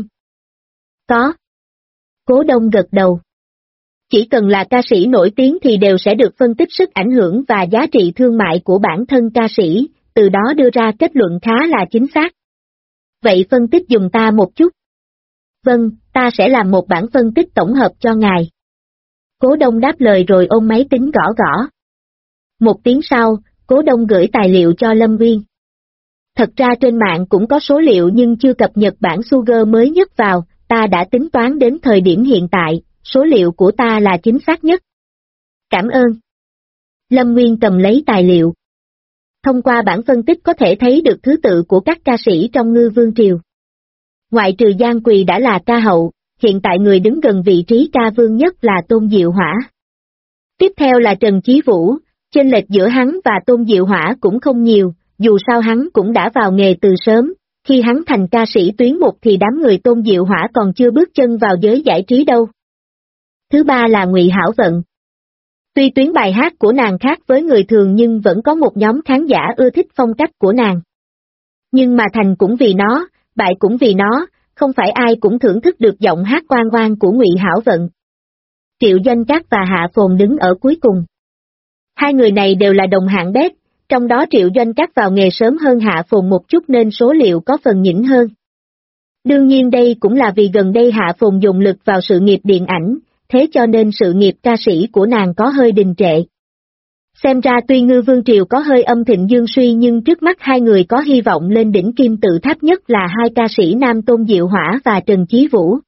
Có. Cố Đông gật đầu. Chỉ cần là ca sĩ nổi tiếng thì đều sẽ được phân tích sức ảnh hưởng và giá trị thương mại của bản thân ca sĩ, từ đó đưa ra kết luận khá là chính xác. Vậy phân tích giùm ta một chút. Vâng, ta sẽ làm một bản phân tích tổng hợp cho ngài. Cố Đông đáp lời rồi ôm máy tính gõ gõ. Một tiếng sau, Cố Đông gửi tài liệu cho Lâm Nguyên. Thật ra trên mạng cũng có số liệu nhưng chưa cập nhật bản Sugar mới nhất vào, ta đã tính toán đến thời điểm hiện tại, số liệu của ta là chính xác nhất. Cảm ơn. Lâm Nguyên cầm lấy tài liệu. Thông qua bản phân tích có thể thấy được thứ tự của các ca sĩ trong Ngư Vương Triều. Ngoại trừ Giang Quỳ đã là ca hậu, hiện tại người đứng gần vị trí ca vương nhất là Tôn Diệu Hỏa. Tiếp theo là Trần Chí Vũ, chênh lệch giữa hắn và Tôn Diệu Hỏa cũng không nhiều, dù sao hắn cũng đã vào nghề từ sớm, khi hắn thành ca sĩ tuyến một thì đám người Tôn Diệu Hỏa còn chưa bước chân vào giới giải trí đâu. Thứ ba là Ngụy Hảo Vận. Tuy tuyến bài hát của nàng khác với người thường nhưng vẫn có một nhóm khán giả ưa thích phong cách của nàng. Nhưng mà thành cũng vì nó, bại cũng vì nó, không phải ai cũng thưởng thức được giọng hát oan oan của Ngụy Hảo Vận. Triệu Doanh Trác và Hạ Phồn đứng ở cuối cùng. Hai người này đều là đồng hạng bét, trong đó Triệu Doanh Trác vào nghề sớm hơn Hạ Phồn một chút nên số liệu có phần nhỉnh hơn. Đương nhiên đây cũng là vì gần đây Hạ Phồn dùng lực vào sự nghiệp điện ảnh, thế cho nên sự nghiệp ca sĩ của nàng có hơi đình trệ. Xem ra tuy Ngư Vương Triều có hơi âm thịnh dương suy nhưng trước mắt hai người có hy vọng lên đỉnh kim tự tháp nhất là hai ca sĩ nam Tôn Diệu Hỏa và Trần Chí Vũ.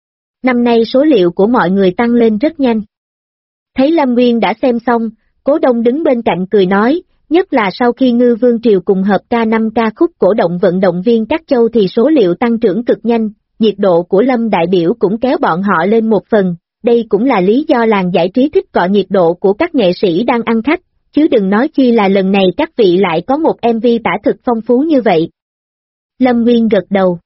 Năm nay số liệu của mọi người tăng lên rất nhanh. Thấy Lâm Nguyên đã xem xong, Cố Đông đứng bên cạnh cười nói, nhất là sau khi Ngư Vương Triều cùng hợp ca 5 ca khúc cổ động vận động viên các châu thì số liệu tăng trưởng cực nhanh, nhiệt độ của Lâm đại biểu cũng kéo bọn họ lên một phần, đây cũng là lý do làng giải trí thích cọ nhiệt độ của các nghệ sĩ đang ăn khách, chứ đừng nói chi là lần này các vị lại có một MV tả thực phong phú như vậy. Lâm Nguyên gật đầu.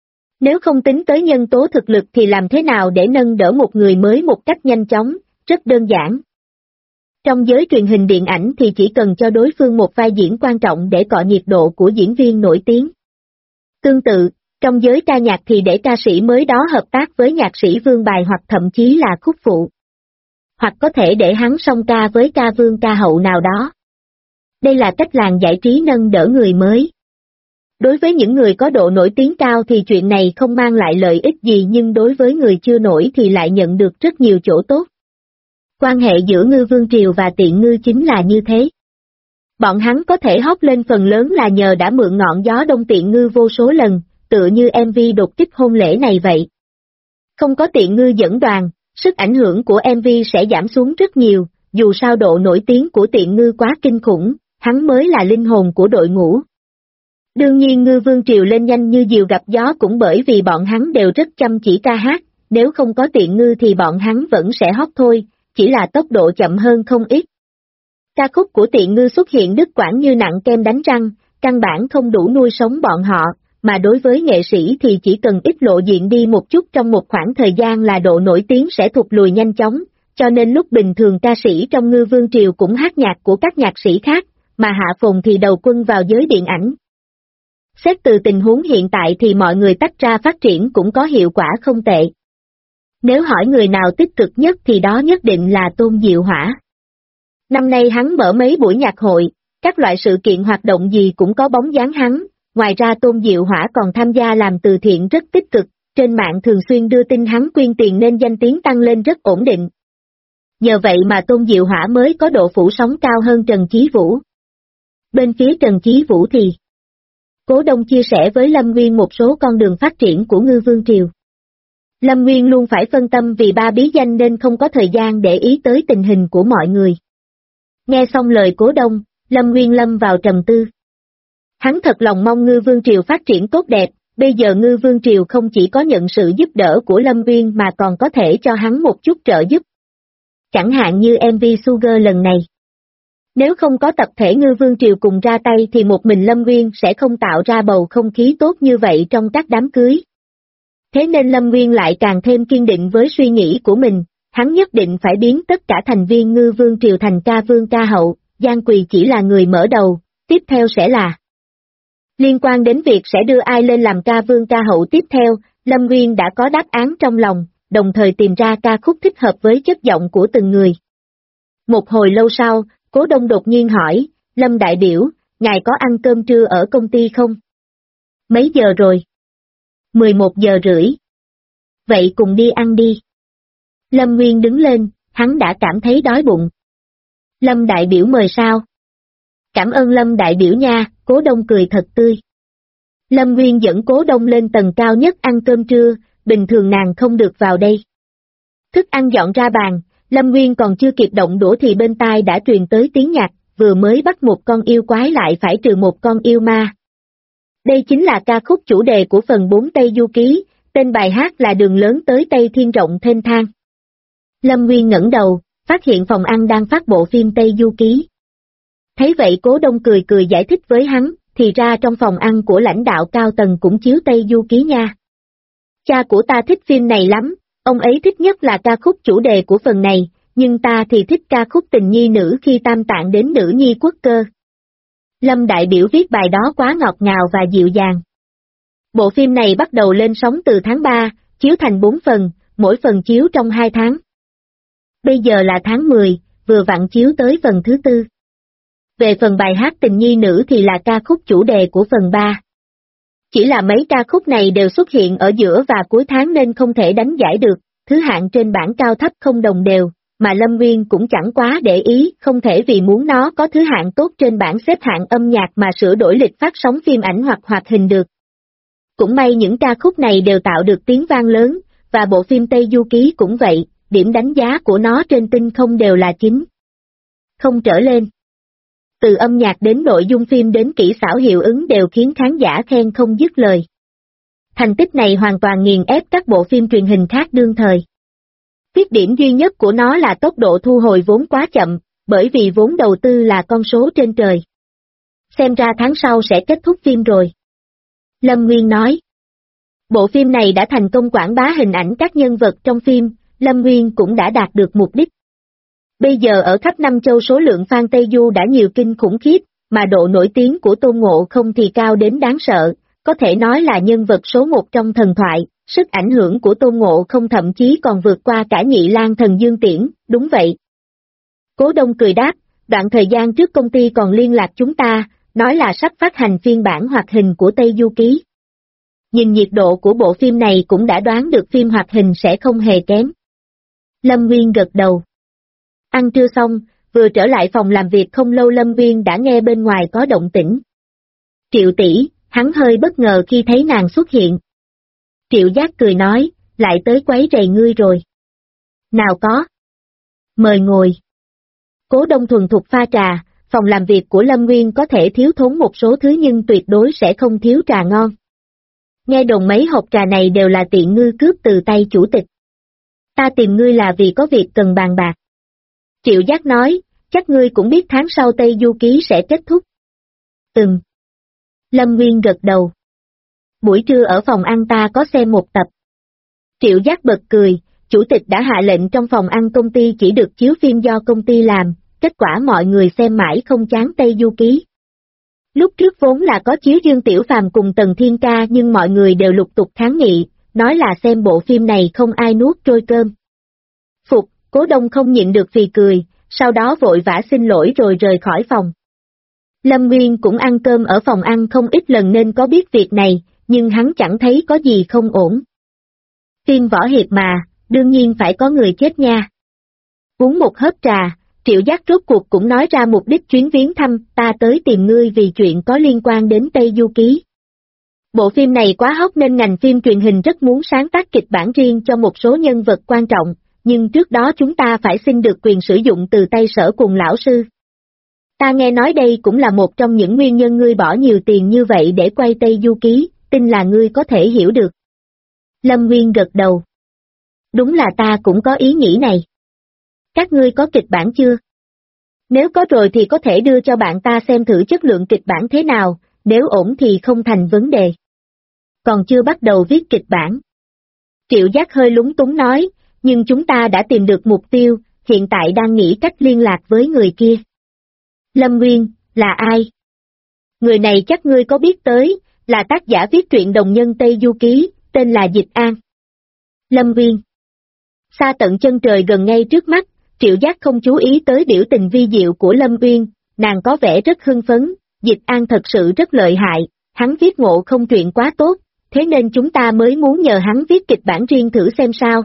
Nếu không tính tới nhân tố thực lực thì làm thế nào để nâng đỡ một người mới một cách nhanh chóng, rất đơn giản. Trong giới truyền hình điện ảnh thì chỉ cần cho đối phương một vai diễn quan trọng để cọ nhiệt độ của diễn viên nổi tiếng. Tương tự, trong giới ca nhạc thì để ca sĩ mới đó hợp tác với nhạc sĩ vương bài hoặc thậm chí là khúc phụ. Hoặc có thể để hắn song ca với ca vương ca hậu nào đó. Đây là cách làng giải trí nâng đỡ người mới. Đối với những người có độ nổi tiếng cao thì chuyện này không mang lại lợi ích gì nhưng đối với người chưa nổi thì lại nhận được rất nhiều chỗ tốt. Quan hệ giữa Ngư Vương Triều và Tiện Ngư chính là như thế. Bọn hắn có thể hóp lên phần lớn là nhờ đã mượn ngọn gió Đông Tiện Ngư vô số lần, tựa như MV đột kích hôn lễ này vậy. Không có Tiện Ngư dẫn đoàn, sức ảnh hưởng của MV sẽ giảm xuống rất nhiều, dù sao độ nổi tiếng của Tiện Ngư quá kinh khủng, hắn mới là linh hồn của đội ngũ. Đương nhiên Ngư Vương Triều lên nhanh như diều gặp gió cũng bởi vì bọn hắn đều rất chăm chỉ ca hát, nếu không có Tiện Ngư thì bọn hắn vẫn sẽ hót thôi, chỉ là tốc độ chậm hơn không ít. Ca khúc của Tiện Ngư xuất hiện đứt quãng như nặng kem đánh răng, căn bản không đủ nuôi sống bọn họ, mà đối với nghệ sĩ thì chỉ cần ít lộ diện đi một chút trong một khoảng thời gian là độ nổi tiếng sẽ thụt lùi nhanh chóng, cho nên lúc bình thường ca sĩ trong Ngư Vương Triều cũng hát nhạc của các nhạc sĩ khác, mà Hạ Phồn thì đầu quân vào giới điện ảnh. Xét từ tình huống hiện tại thì mọi người tách ra phát triển cũng có hiệu quả không tệ. Nếu hỏi người nào tích cực nhất thì đó nhất định là Tôn Diệu Hỏa. Năm nay hắn mở mấy buổi nhạc hội, các loại sự kiện hoạt động gì cũng có bóng dáng hắn, ngoài ra Tôn Diệu Hỏa còn tham gia làm từ thiện rất tích cực, trên mạng thường xuyên đưa tin hắn quyên tiền nên danh tiếng tăng lên rất ổn định. Nhờ vậy mà Tôn Diệu Hỏa mới có độ phủ sóng cao hơn Trần Chí Vũ. Bên phía Trần Chí Vũ thì Cố Đông chia sẻ với Lâm Nguyên một số con đường phát triển của Ngư Vương Triều. Lâm Nguyên luôn phải phân tâm vì ba bí danh nên không có thời gian để ý tới tình hình của mọi người. Nghe xong lời Cố Đông, Lâm Nguyên lâm vào trầm tư. Hắn thật lòng mong Ngư Vương Triều phát triển tốt đẹp, bây giờ Ngư Vương Triều không chỉ có nhận sự giúp đỡ của Lâm Nguyên mà còn có thể cho hắn một chút trợ giúp. Chẳng hạn như MV Sugar lần này. Nếu không có tập thể Ngư Vương Triều cùng ra tay thì một mình Lâm Nguyên sẽ không tạo ra bầu không khí tốt như vậy trong các đám cưới. Thế nên Lâm Nguyên lại càng thêm kiên định với suy nghĩ của mình, hắn nhất định phải biến tất cả thành viên Ngư Vương Triều thành ca vương ca hậu, Giang Quỳ chỉ là người mở đầu, tiếp theo sẽ là. Liên quan đến việc sẽ đưa ai lên làm ca vương ca hậu tiếp theo, Lâm Nguyên đã có đáp án trong lòng, đồng thời tìm ra ca khúc thích hợp với chất giọng của từng người. Một hồi lâu sau, Cố Đông đột nhiên hỏi, Lâm đại biểu, ngài có ăn cơm trưa ở công ty không? Mấy giờ rồi? 11:30. Vậy cùng đi ăn đi. Lâm Nguyên đứng lên, hắn đã cảm thấy đói bụng. Lâm đại biểu mời sao? Cảm ơn Lâm đại biểu nha, Cố Đông cười thật tươi. Lâm Nguyên dẫn Cố Đông lên tầng cao nhất ăn cơm trưa, bình thường nàng không được vào đây. Thức ăn dọn ra bàn, Lâm Nguyên còn chưa kịp động đũa thì bên tai đã truyền tới tiếng nhạc, vừa mới bắt một con yêu quái lại phải trừ một con yêu ma. Đây chính là ca khúc chủ đề của phần 4 Tây Du Ký, tên bài hát là Đường lớn tới Tây Thiên rộng thênh thang. Lâm Nguyên ngẩng đầu, phát hiện phòng ăn đang phát bộ phim Tây Du Ký. Thấy vậy Cố Đông cười cười giải thích với hắn, thì ra trong phòng ăn của lãnh đạo cao tầng cũng chiếu Tây Du Ký nha. Cha của ta thích phim này lắm, ông ấy thích nhất là ca khúc chủ đề của phần này, nhưng ta thì thích ca khúc tình nhi nữ khi tam tạng đến nữ nhi quốc cơ. Lâm đại biểu viết bài đó quá ngọt ngào và dịu dàng. Bộ phim này bắt đầu lên sóng từ tháng 3, chiếu thành 4 phần, mỗi phần chiếu trong 2 tháng. Bây giờ là tháng 10, vừa vặn chiếu tới phần thứ 4. Về phần bài hát tình nhi nữ thì là ca khúc chủ đề của phần 3. Chỉ là mấy ca khúc này đều xuất hiện ở giữa và cuối tháng nên không thể đánh giải được, thứ hạng trên bảng cao thấp không đồng đều, mà Lâm Nguyên cũng chẳng quá để ý, không thể vì muốn nó có thứ hạng tốt trên bảng xếp hạng âm nhạc mà sửa đổi lịch phát sóng phim ảnh hoặc hoạt hình được. Cũng may những ca khúc này đều tạo được tiếng vang lớn, và bộ phim Tây Du Ký cũng vậy, điểm đánh giá của nó trên tinh không đều là 9. Không trở lên. Từ âm nhạc đến nội dung phim đến kỹ xảo hiệu ứng đều khiến khán giả khen không dứt lời. Thành tích này hoàn toàn nghiền ép các bộ phim truyền hình khác đương thời. Khuyết điểm duy nhất của nó là tốc độ thu hồi vốn quá chậm, bởi vì vốn đầu tư là con số trên trời. Xem ra tháng sau sẽ kết thúc phim rồi. Lâm Nguyên nói. Bộ phim này đã thành công quảng bá hình ảnh các nhân vật trong phim, Lâm Nguyên cũng đã đạt được mục đích. Bây giờ ở khắp năm châu số lượng fan Tây Du đã nhiều kinh khủng khiếp, mà độ nổi tiếng của Tôn Ngộ Không thì cao đến đáng sợ, có thể nói là nhân vật số 1 trong thần thoại, sức ảnh hưởng của Tôn Ngộ Không thậm chí còn vượt qua cả Nhị Lang Thần Dương Tiễn, đúng vậy. Cố Đông cười đáp, đoạn thời gian trước công ty còn liên lạc chúng ta, nói là sắp phát hành phiên bản hoạt hình của Tây Du Ký. Nhìn nhiệt độ của bộ phim này cũng đã đoán được phim hoạt hình sẽ không hề kém. Lâm Nguyên gật đầu. Ăn trưa xong, vừa trở lại phòng làm việc không lâu Lâm Nguyên đã nghe bên ngoài có động tĩnh. Triệu tỷ, hắn hơi bất ngờ khi thấy nàng xuất hiện. Triệu Giác cười nói, lại tới quấy rầy ngươi rồi. Nào có. Mời ngồi. Cố Đông thuần thục pha trà, phòng làm việc của Lâm Nguyên có thể thiếu thốn một số thứ nhưng tuyệt đối sẽ không thiếu trà ngon. Nghe đồn mấy hộp trà này đều là tiện ngư cướp từ tay chủ tịch. Ta tìm ngươi là vì có việc cần bàn bạc. Triệu Giác nói, chắc ngươi cũng biết tháng sau Tây Du Ký sẽ kết thúc. Lâm Nguyên gật đầu. Buổi trưa ở phòng ăn ta có xem một tập. Triệu Giác bật cười, chủ tịch đã hạ lệnh trong phòng ăn công ty chỉ được chiếu phim do công ty làm, kết quả mọi người xem mãi không chán Tây Du Ký. Lúc trước vốn là có chiếu Dương Tiểu Phàm cùng Tần Thiên Ca nhưng mọi người đều lục tục kháng nghị, nói là xem bộ phim này không ai nuốt trôi cơm. Phục, Cố Đông không nhịn được phì cười, sau đó vội vã xin lỗi rồi rời khỏi phòng. Lâm Nguyên cũng ăn cơm ở phòng ăn không ít lần nên có biết việc này, nhưng hắn chẳng thấy có gì không ổn. Phim võ hiệp mà, đương nhiên phải có người chết nha. Uống một hớp trà, Triệu Giác rốt cuộc cũng nói ra mục đích chuyến viếng thăm, ta tới tìm ngươi vì chuyện có liên quan đến Tây Du Ký. Bộ phim này quá hot nên ngành phim truyền hình rất muốn sáng tác kịch bản riêng cho một số nhân vật quan trọng, nhưng trước đó chúng ta phải xin được quyền sử dụng từ tay Sở Cùng lão sư. Ta nghe nói đây cũng là một trong những nguyên nhân ngươi bỏ nhiều tiền như vậy để quay Tây Du Ký, tin là ngươi có thể hiểu được. Lâm Nguyên gật đầu. Đúng là ta cũng có ý nghĩ này. Các ngươi có kịch bản chưa? Nếu có rồi thì có thể đưa cho bạn ta xem thử chất lượng kịch bản thế nào, nếu ổn thì không thành vấn đề. Còn chưa bắt đầu viết kịch bản. Triệu Giác hơi lúng túng nói, nhưng chúng ta đã tìm được mục tiêu, hiện tại đang nghĩ cách liên lạc với người kia. Lâm Nguyên, là ai? Người này chắc ngươi có biết tới, là tác giả viết truyện đồng nhân Tây Du Ký, tên là Dịch An. Lâm Nguyên. Xa tận chân trời gần ngay trước mắt, Triệu Giác không chú ý tới biểu tình vi diệu của Lâm Uyên, nàng có vẻ rất hưng phấn, Dịch An thật sự rất lợi hại, hắn viết Ngộ Không truyện quá tốt, thế nên chúng ta mới muốn nhờ hắn viết kịch bản riêng thử xem sao.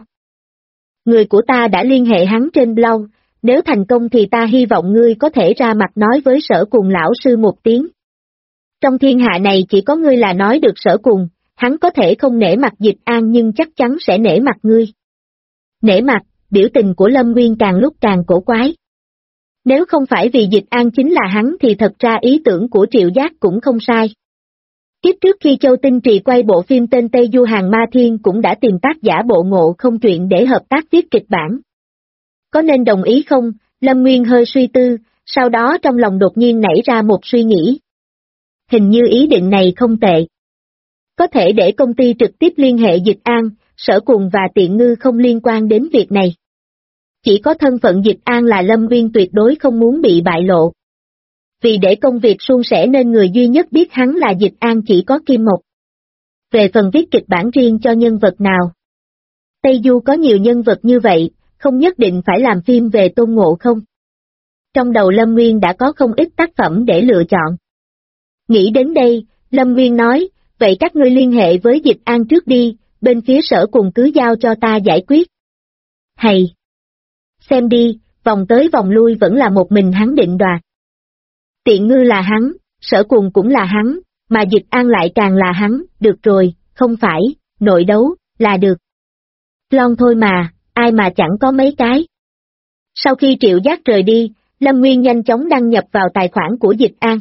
Người của ta đã liên hệ hắn trên blog, nếu thành công thì ta hy vọng ngươi có thể ra mặt nói với Sở Cùng lão sư một tiếng. Trong thiên hạ này chỉ có ngươi là nói được Sở Cùng, hắn có thể không nể mặt Dịch An nhưng chắc chắn sẽ nể mặt ngươi. Nể mặt, biểu tình của Lâm Nguyên càng lúc càng cổ quái. Nếu không phải vì Dịch An chính là hắn thì thật ra ý tưởng của Triệu Giác cũng không sai. Kiếp trước khi Châu Tinh Trì quay bộ phim tên Tây Du Hàng Ma Thiên cũng đã tìm tác giả Bộ Ngộ Không Truyện để hợp tác viết kịch bản. Có nên đồng ý không? Lâm Nguyên hơi suy tư, sau đó trong lòng đột nhiên nảy ra một suy nghĩ. Hình như ý định này không tệ. Có thể để công ty trực tiếp liên hệ Dịch An, Sở Cùng và Tiện Ngư không liên quan đến việc này. Chỉ có thân phận Dịch An là Lâm Nguyên tuyệt đối không muốn bị bại lộ. Vì để công việc suôn sẻ nên người duy nhất biết hắn là Dịch An chỉ có Kim Mộc. Về phần viết kịch bản riêng cho nhân vật nào? Tây Du có nhiều nhân vật như vậy, không nhất định phải làm phim về Tôn Ngộ Không. Trong đầu Lâm Nguyên đã có không ít tác phẩm để lựa chọn. Nghĩ đến đây, Lâm Nguyên nói, vậy các ngươi liên hệ với Dịch An trước đi, bên phía Sở Cùng cứ giao cho ta giải quyết. Hay! Xem đi, vòng tới vòng lui vẫn là một mình hắn định đoạt. Tiện Ngư là hắn, Sở Cùng cũng là hắn, mà Dịch An lại càng là hắn, được rồi, không phải, nội đấu, là được. Lon thôi mà, ai mà chẳng có mấy cái. Sau khi Triệu Giác rời đi, Lâm Nguyên nhanh chóng đăng nhập vào tài khoản của Dịch An.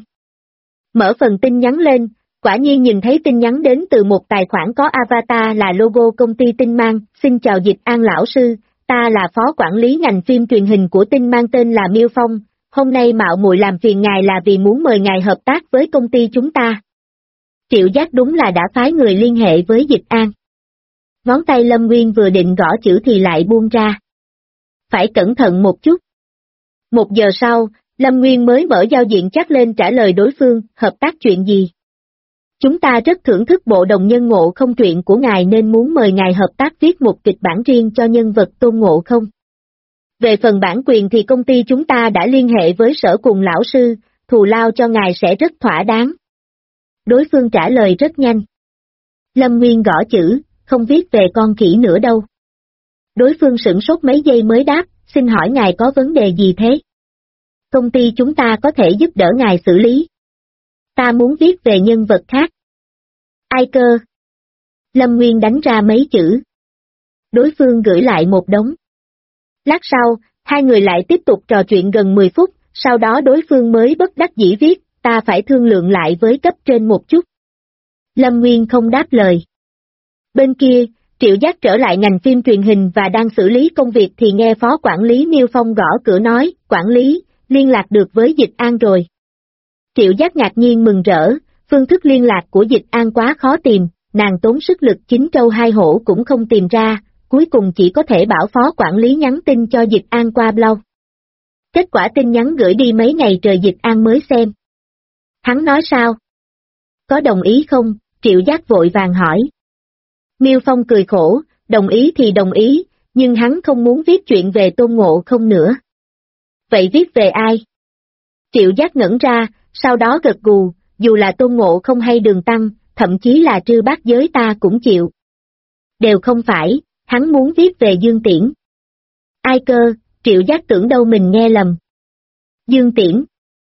Mở phần tin nhắn lên, quả nhiên nhìn thấy tin nhắn đến từ một tài khoản có avatar là logo công ty Tinh Mang. Xin chào Dịch An lão sư, ta là phó quản lý ngành phim truyền hình của Tinh Mang tên là Miêu Phong, hôm nay mạo muội làm phiền ngài là vì muốn mời ngài hợp tác với công ty chúng ta. Triệu Giác đúng là đã phái người liên hệ với Dịch An. Ngón tay Lâm Nguyên vừa định gõ chữ thì lại buông ra. Phải cẩn thận một chút. 1 giờ sau, Lâm Nguyên mới mở giao diện chat lên trả lời đối phương, hợp tác chuyện gì? Chúng ta rất thưởng thức bộ Đồng Nhân Ngộ Không truyện của ngài nên muốn mời ngài hợp tác viết một kịch bản riêng cho nhân vật Tôn Ngộ Không. Về phần bản quyền thì công ty chúng ta đã liên hệ với Sở Cùng lão sư, thù lao cho ngài sẽ rất thỏa đáng. Đối phương trả lời rất nhanh. Lâm Nguyên gõ chữ, không viết về con khỉ nữa đâu. Đối phương sửng sốt mấy giây mới đáp, xin hỏi ngài có vấn đề gì thế? Công ty chúng ta có thể giúp đỡ ngài xử lý. Ta muốn viết về nhân vật khác. Ai cơ? Lâm Nguyên đánh ra mấy chữ. Đối phương gửi lại một đống. Lát sau, hai người lại tiếp tục trò chuyện gần 10 phút, sau đó đối phương mới bất đắc dĩ viết, ta phải thương lượng lại với cấp trên một chút. Lâm Nguyên không đáp lời. Bên kia, Triệu Giác trở lại ngành phim truyền hình và đang xử lý công việc thì nghe phó quản lý Miêu Phong gõ cửa nói, quản lý, liên lạc được với Dịch An rồi. Triệu Giác ngạc nhiên mừng rỡ, phương thức liên lạc của Dịch An quá khó tìm, nàng tốn sức lực 9 trâu 2 hổ cũng không tìm ra, cuối cùng chỉ có thể bảo phó quản lý nhắn tin cho Dịch An qua blog. Kết quả tin nhắn gửi đi mấy ngày trời Dịch An mới xem. Hắn nói sao? Có đồng ý không? Triệu Giác vội vàng hỏi. Miêu Phong cười khổ, đồng ý thì đồng ý, nhưng hắn không muốn viết chuyện về Tôn Ngộ Không nữa. Vậy viết về ai? Triệu Giác ngẩn ra, sau đó gật gù, dù là Tôn Ngộ Không hay Đường Tăng, thậm chí là Trư Bát Giới ta cũng chịu. Đều không phải, hắn muốn viết về Dương Tiễn. Ai cơ? Triệu Giác tưởng đâu mình nghe lầm. Dương Tiễn.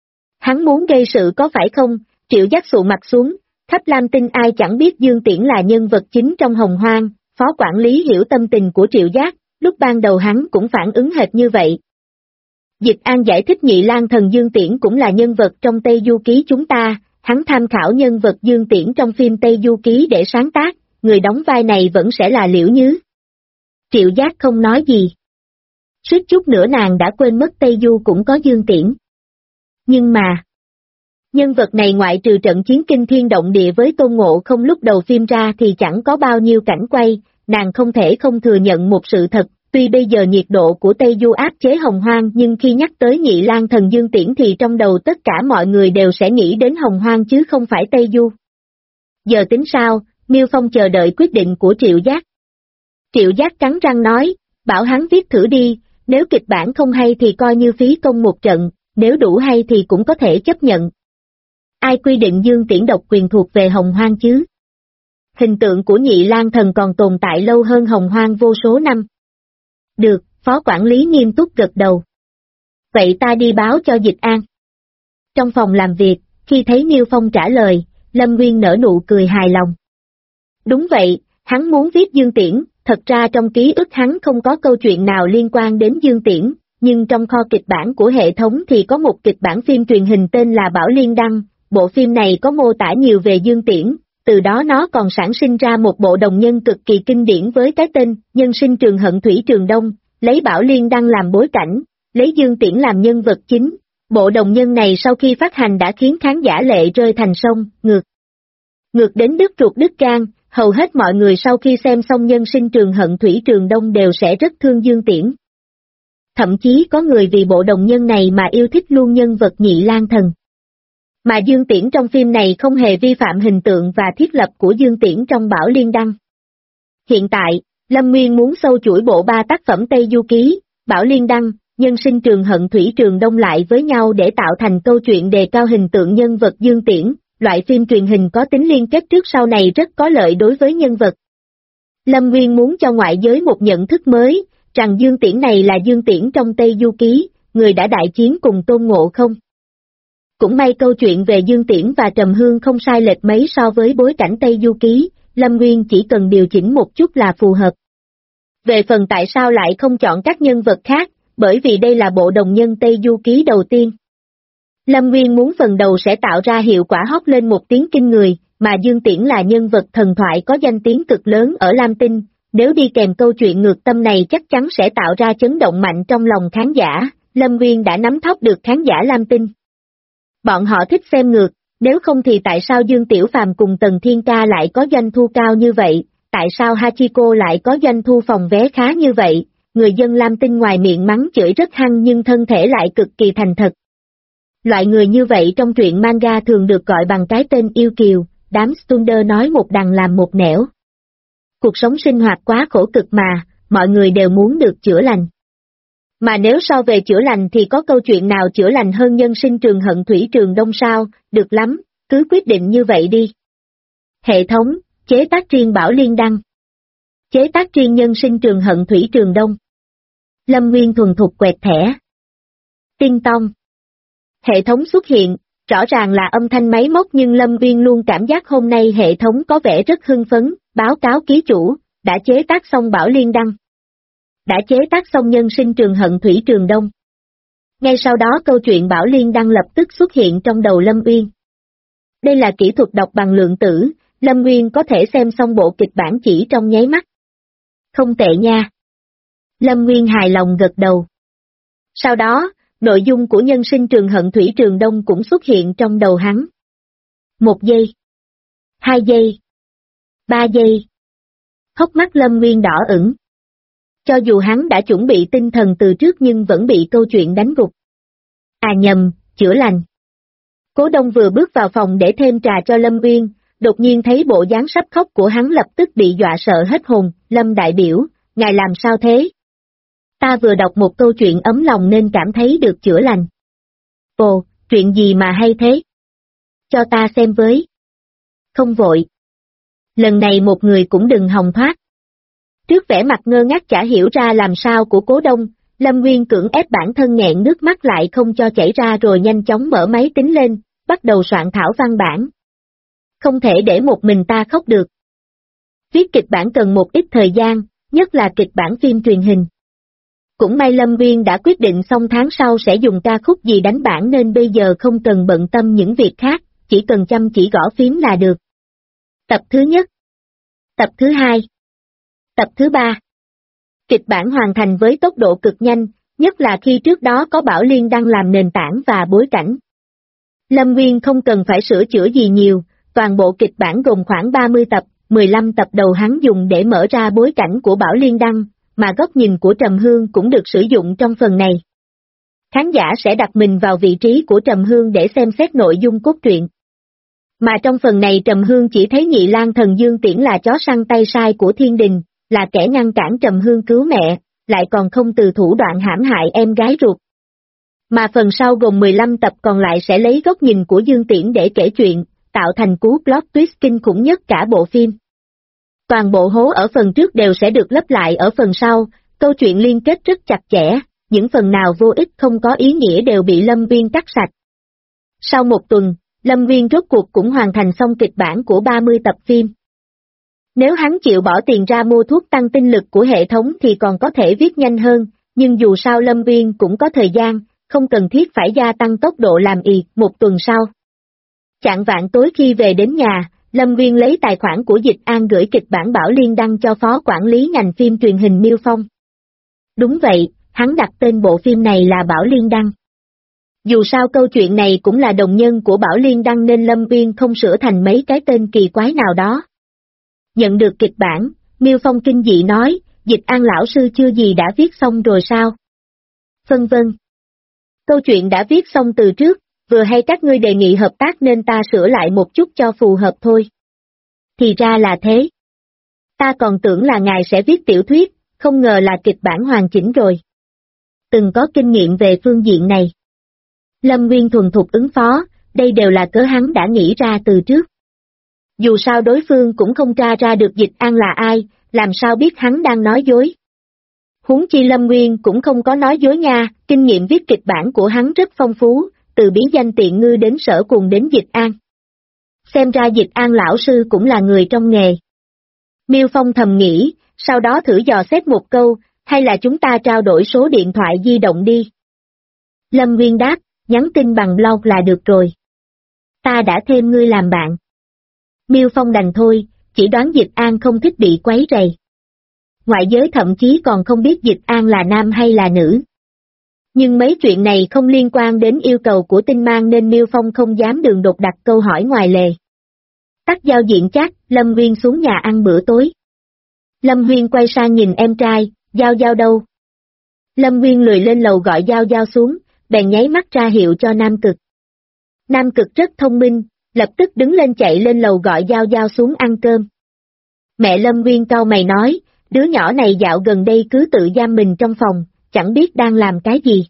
Hắn muốn gây sự có phải không? Triệu Giác sụ mặt xuống, khắp Lam Tinh ai chẳng biết Dương Tiễn là nhân vật chính trong Hồng Hoang, phó quản lý hiểu tâm tình của Triệu Giác, lúc ban đầu hắn cũng phản ứng hệt như vậy. Dịch An giải thích Nhị Lang Thần Dương Tiễn cũng là nhân vật trong Tây Du Ký chúng ta, hắn tham khảo nhân vật Dương Tiễn trong phim Tây Du Ký để sáng tác, người đóng vai này vẫn sẽ là Liễu Nhứ. Triệu Giác không nói gì. Suýt chút nữa nàng đã quên mất Tây Du cũng có Dương Tiễn. Nhưng mà, nhân vật này ngoại trừ trận chiến kinh thiên động địa với Tôn Ngộ Không lúc đầu phim ra thì chẳng có bao nhiêu cảnh quay, nàng không thể không thừa nhận một sự thật, tuy bây giờ nhiệt độ của Tây Du áp chế Hồng Hoang nhưng khi nhắc tới Nhị Lang Thần Dương Tiễn thì trong đầu tất cả mọi người đều sẽ nghĩ đến Hồng Hoang chứ không phải Tây Du. Giờ tính sao? Miêu Phong chờ đợi quyết định của Triệu Giác. Triệu Giác cắn răng nói, bảo hắn viết thử đi, nếu kịch bản không hay thì coi như phí công một trận, nếu đủ hay thì cũng có thể chấp nhận. Ai quy định Dương Tiễn độc quyền thuộc về Hồng Hoang chứ? Hình tượng của Nhị Lang Thần còn tồn tại lâu hơn Hồng Hoang vô số năm. Được, phó quản lý nghiêm túc gật đầu. Vậy ta đi báo cho Dịch An. Trong phòng làm việc, khi thấy Miêu Phong trả lời, Lâm Nguyên nở nụ cười hài lòng. Đúng vậy, hắn muốn viết Dương Tiễn, thật ra trong ký ức hắn không có câu chuyện nào liên quan đến Dương Tiễn, nhưng trong kho kịch bản của hệ thống thì có một kịch bản phim truyền hình tên là Bảo Liên Đăng, bộ phim này có mô tả nhiều về Dương Tiễn, từ đó nó còn sản sinh ra một bộ đồng nhân cực kỳ kinh điển với cái tên Nhân sinh trường hận thủy trường đông, lấy Bảo Liên Đăng làm bối cảnh, lấy Dương Tiễn làm nhân vật chính. Bộ đồng nhân này sau khi phát hành đã khiến khán giả lệ rơi thành sông, ngược đến đứt ruột đứt gan, hầu hết mọi người sau khi xem xong Nhân sinh trường hận thủy trường đông đều sẽ rất thương Dương Tiễn. Thậm chí có người vì bộ đồng nhân này mà yêu thích luôn nhân vật Nhị Lang Thần. Mà Dương Tiễn trong phim này không hề vi phạm hình tượng và thiết lập của Dương Tiễn trong Bảo Liên Đăng. Hiện tại, Lâm Nguyên muốn sâu chuỗi bộ 3 tác phẩm Tây Du Ký, Bảo Liên Đăng, Nhân sinh trường hận thủy trường đông lại với nhau để tạo thành câu chuyện đề cao hình tượng nhân vật Dương Tiễn, loại phim truyền hình có tính liên kết trước sau này rất có lợi đối với nhân vật. Lâm Nguyên muốn cho ngoại giới một nhận thức mới, rằng Dương Tiễn này là Dương Tiễn trong Tây Du Ký, người đã đại chiến cùng Tôn Ngộ Không. Cũng may câu chuyện về Dương Tiễn và Trầm Hương không sai lệch mấy so với bối cảnh Tây Du Ký, Lâm Nguyên chỉ cần điều chỉnh một chút là phù hợp. Về phần tại sao lại không chọn các nhân vật khác, bởi vì đây là bộ đồng nhân Tây Du Ký đầu tiên. Lâm Nguyên muốn phần đầu sẽ tạo ra hiệu quả hót lên một tiếng kinh người, mà Dương Tiễn là nhân vật thần thoại có danh tiếng cực lớn ở Lam Tinh, nếu đi kèm câu chuyện ngược tâm này chắc chắn sẽ tạo ra chấn động mạnh trong lòng khán giả, Lâm Nguyên đã nắm thóp được khán giả Lam Tinh. Bọn họ thích xem ngược, nếu không thì tại sao Dương Tiểu Phàm cùng Tần Thiên Ca lại có doanh thu cao như vậy, tại sao Hachiko lại có doanh thu phòng vé khá như vậy, người dân Lam Tinh ngoài miệng mắng chửi rất hăng nhưng thân thể lại cực kỳ thành thật. Loại người như vậy trong truyện manga thường được gọi bằng cái tên yêu kiều, đám Stunder nói một đằng làm một nẻo. Cuộc sống sinh hoạt quá khổ cực mà, mọi người đều muốn được chữa lành. Mà nếu so về chữa lành thì có câu chuyện nào chữa lành hơn Nhân sinh trường hận thủy trường đông sao, được lắm, cứ quyết định như vậy đi. Hệ thống, chế tác riêng Bảo Liên Đăng. Chế tác riêng Nhân sinh trường hận thủy trường đông. Lâm Nguyên thuần thục quẹt thẻ. Tinh tông. Hệ thống xuất hiện, rõ ràng là âm thanh máy móc nhưng Lâm Nguyên luôn cảm giác hôm nay hệ thống có vẻ rất hưng phấn, báo cáo ký chủ, đã chế tác xong Bảo Liên Đăng. Đã chế tác xong Nhân sinh trường hận thủy trường đông. Ngay sau đó câu chuyện Bảo Liên Đăng lập tức xuất hiện trong đầu Lâm Uyên. Đây là kỹ thuật đọc bằng lượng tử, Lâm Nguyên có thể xem xong bộ kịch bản chỉ trong nháy mắt. Không tệ nha. Lâm Nguyên hài lòng gật đầu. Sau đó, nội dung của Nhân sinh trường hận thủy trường đông cũng xuất hiện trong đầu hắn. 1 giây. 2 giây. 3 giây. Hốc mắt Lâm Nguyên đỏ ửng. Cho dù hắn đã chuẩn bị tinh thần từ trước nhưng vẫn bị câu chuyện đánh gục. À nhầm, chữa lành. Cố Đông vừa bước vào phòng để thêm trà cho Lâm Uyên, đột nhiên thấy bộ dáng sắp khóc của hắn lập tức bị dọa sợ hết hồn, Lâm đại biểu, ngài làm sao thế? Ta vừa đọc một câu chuyện ấm lòng nên cảm thấy được chữa lành. Ồ, chuyện gì mà hay thế? Cho ta xem với. Không vội. Lần này một người cũng đừng hòng thoát. Trước vẻ mặt ngơ ngác chả hiểu ra làm sao của Cố Đông, Lâm Nguyên cưỡng ép bản thân nghẹn nước mắt lại không cho chảy ra rồi nhanh chóng mở máy tính lên, bắt đầu soạn thảo văn bản. Không thể để một mình ta khóc được. Viết kịch bản cần một ít thời gian, nhất là kịch bản phim truyền hình. Cũng may Lâm Nguyên đã quyết định xong tháng sau sẽ dùng ca khúc gì đánh bản nên bây giờ không cần bận tâm những việc khác, chỉ cần chăm chỉ gõ phím là được. Tập thứ nhất. Tập thứ hai. Tập thứ ba. Kịch bản hoàn thành với tốc độ cực nhanh, nhất là khi trước đó có Bảo Liên Đăng làm nền tảng và bối cảnh. Lâm Nguyên không cần phải sửa chữa gì nhiều, toàn bộ kịch bản gồm khoảng 30 tập, 15 tập đầu hắn dùng để mở ra bối cảnh của Bảo Liên Đăng, mà góc nhìn của Trầm Hương cũng được sử dụng trong phần này. Khán giả sẽ đặt mình vào vị trí của Trầm Hương để xem xét nội dung cốt truyện. Mà trong phần này Trầm Hương chỉ thấy Nhị Lang Thần Dương Tiễn là chó săn tay sai của thiên đình, là kẻ ngăn cản Trầm Hương cứu mẹ, lại còn không từ thủ đoạn hãm hại em gái ruột. Mà phần sau gồm 15 tập còn lại sẽ lấy góc nhìn của Dương Tiễn để kể chuyện, tạo thành cú plot twist kinh khủng nhất cả bộ phim. Toàn bộ hố ở phần trước đều sẽ được lấp lại ở phần sau, câu chuyện liên kết rất chặt chẽ, những phần nào vô ích không có ý nghĩa đều bị Lâm Nguyên cắt sạch. Sau một tuần, Lâm Nguyên rốt cuộc cũng hoàn thành xong kịch bản của 30 tập phim. Nếu hắn chịu bỏ tiền ra mua thuốc tăng tinh lực của hệ thống thì còn có thể viết nhanh hơn, nhưng dù sao Lâm Uyên cũng có thời gian, không cần thiết phải gia tăng tốc độ làm một tuần sau. Chạng vạng tối khi về đến nhà, Lâm Uyên lấy tài khoản của Dịch An gửi kịch bản Bảo Liên đăng cho phó quản lý ngành phim truyền hình Miêu Phong. Đúng vậy, hắn đặt tên bộ phim này là Bảo Liên đăng. Dù sao câu chuyện này cũng là đồng nhân của Bảo Liên đăng nên Lâm Uyên không sửa thành mấy cái tên kỳ quái nào đó. Nhận được kịch bản, Miêu Phong kinh dị nói, Dịch An lão sư chưa gì đã viết xong rồi sao? Vân vân. Câu chuyện đã viết xong từ trước, vừa hay các ngươi đề nghị hợp tác nên ta sửa lại một chút cho phù hợp thôi. Thì ra là thế. Ta còn tưởng là ngài sẽ viết tiểu thuyết, không ngờ là kịch bản hoàn chỉnh rồi. Từng có kinh nghiệm về phương diện này. Lâm Nguyên thuần thục ứng phó, đây đều là cớ hắn đã nghĩ ra từ trước. Dù sao đối phương cũng không tra ra được Dịch An là ai, làm sao biết hắn đang nói dối. Huống chi Lâm Nguyên cũng không có nói dối nha, kinh nghiệm viết kịch bản của hắn rất phong phú, từ bí danh tiện ngư đến sở cùng đến Dịch An. Xem ra Dịch An lão sư cũng là người trong nghề. Miêu Phong thầm nghĩ, sau đó thử dò xét một câu, hay là chúng ta trao đổi số điện thoại di động đi. Lâm Nguyên đáp, nhắn tin bằng blog là được rồi. Ta đã thêm ngươi làm bạn. Miêu Phong đành thôi, chỉ đoán Dịch An không thích bị quấy rầy. Ngoại giới thậm chí còn không biết Dịch An là nam hay là nữ. Nhưng mấy chuyện này không liên quan đến yêu cầu của Tinh Mang nên Miêu Phong không dám đường đột đặt câu hỏi ngoài lề. Tắt giao diện chat, Lâm Huyên xuống nhà ăn bữa tối. Lâm Huyên quay sang nhìn em trai, Giao Giao đâu? Lâm Huyên lười lên lầu gọi Giao Giao xuống, bèn nháy mắt ra hiệu cho Nam Cực. Nam Cực rất thông minh, lập tức đứng lên chạy lên lầu gọi Giao Giao xuống ăn cơm. Mẹ Lâm Huyên cau mày nói, đứa nhỏ này dạo gần đây cứ tự giam mình trong phòng, chẳng biết đang làm cái gì.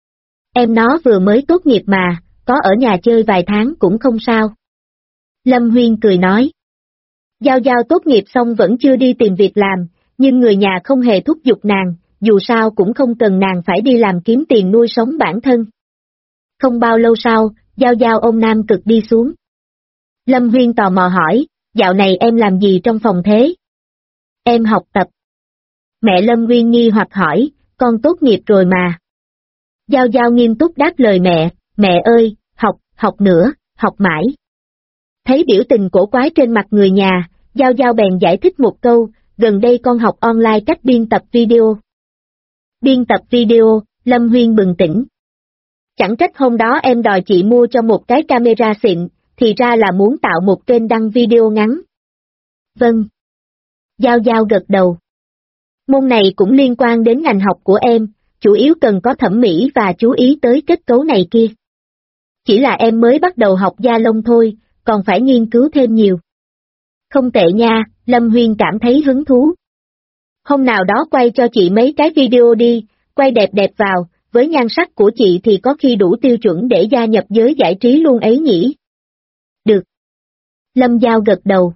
Em nó vừa mới tốt nghiệp mà, có ở nhà chơi vài tháng cũng không sao. Lâm Huyên cười nói. Giao Giao tốt nghiệp xong vẫn chưa đi tìm việc làm, nhưng người nhà không hề thúc giục nàng, dù sao cũng không cần nàng phải đi làm kiếm tiền nuôi sống bản thân. Không bao lâu sau, Giao Giao ôm Nam Cực đi xuống. Lâm Huyên tò mò hỏi, dạo này em làm gì trong phòng thế? Em học tập. Mẹ Lâm Huyên nghi hoặc hỏi, con tốt nghiệp rồi mà. Giao Giao nghiêm túc đáp lời mẹ ơi, học nữa, học mãi. Thấy biểu tình cổ quái trên mặt người nhà, Giao Giao bèn giải thích một câu, gần đây con học online cách biên tập video. Biên tập video, Lâm Huyên bừng tỉnh. Chẳng trách hôm đó em đòi chị mua cho một cái camera xịn, thì ra là muốn tạo một kênh đăng video ngắn. Vâng. Giao Giao gật đầu. Môn này cũng liên quan đến ngành học của em, chủ yếu cần có thẩm mỹ và chú ý tới kết cấu này kia. Chỉ là em mới bắt đầu học da lông thôi, còn phải nghiên cứu thêm nhiều. Không tệ nha, Lâm Huyên cảm thấy hứng thú. Hôm nào đó quay cho chị mấy cái video đi, quay đẹp đẹp vào, với nhan sắc của chị thì có khi đủ tiêu chuẩn để gia nhập giới giải trí luôn ấy nhỉ. Được. Lâm Giao gật đầu.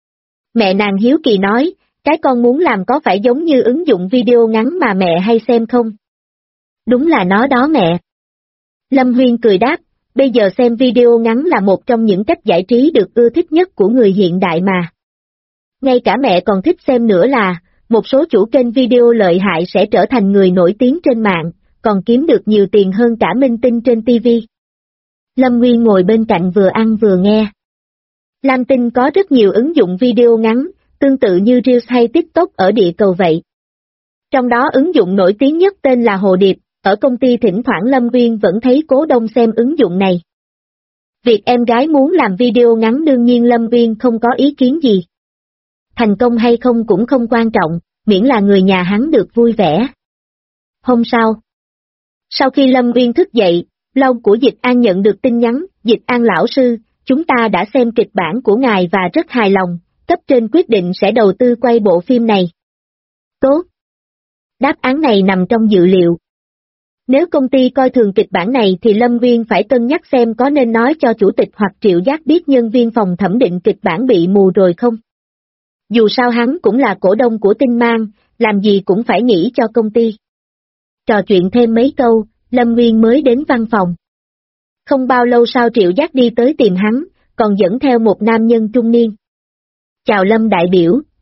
Mẹ nàng hiếu kỳ nói, cái con muốn làm có phải giống như ứng dụng video ngắn mà mẹ hay xem không? Đúng là nó đó mẹ. Lâm Huyên cười đáp, bây giờ xem video ngắn là một trong những cách giải trí được ưa thích nhất của người hiện đại mà. Ngay cả mẹ còn thích xem nữa là, một số chủ kênh video lợi hại sẽ trở thành người nổi tiếng trên mạng, còn kiếm được nhiều tiền hơn cả minh tinh trên TV. Lâm Nguyên ngồi bên cạnh vừa ăn vừa nghe. Lam Tinh có rất nhiều ứng dụng video ngắn, tương tự như Reels hay TikTok ở địa cầu vậy. Trong đó ứng dụng nổi tiếng nhất tên là Hồ Điệp, ở công ty thỉnh thoảng Lâm Nguyên vẫn thấy cố đông xem ứng dụng này. Việc em gái muốn làm video ngắn đương nhiên Lâm Nguyên không có ý kiến gì. Thành công hay không cũng không quan trọng, miễn là người nhà hắn được vui vẻ. Hôm sau khi Lâm Nguyên thức dậy, blog của Dịch An nhận được tin nhắn, Dịch An lão sư, chúng ta đã xem kịch bản của ngài và rất hài lòng, cấp trên quyết định sẽ đầu tư quay bộ phim này. Tốt. Đáp án này nằm trong dự liệu. Nếu công ty coi thường kịch bản này thì Lâm Nguyên phải cân nhắc xem có nên nói cho chủ tịch hoặc Triệu Giác biết nhân viên phòng thẩm định kịch bản bị mù rồi không. Dù sao hắn cũng là cổ đông của Tinh Mang, làm gì cũng phải nghĩ cho công ty. Trò chuyện thêm mấy câu, Lâm Nguyên mới đến văn phòng. Không bao lâu sau Triệu Giác đi tới tìm hắn, còn dẫn theo một nam nhân trung niên. Chào Lâm đại biểu,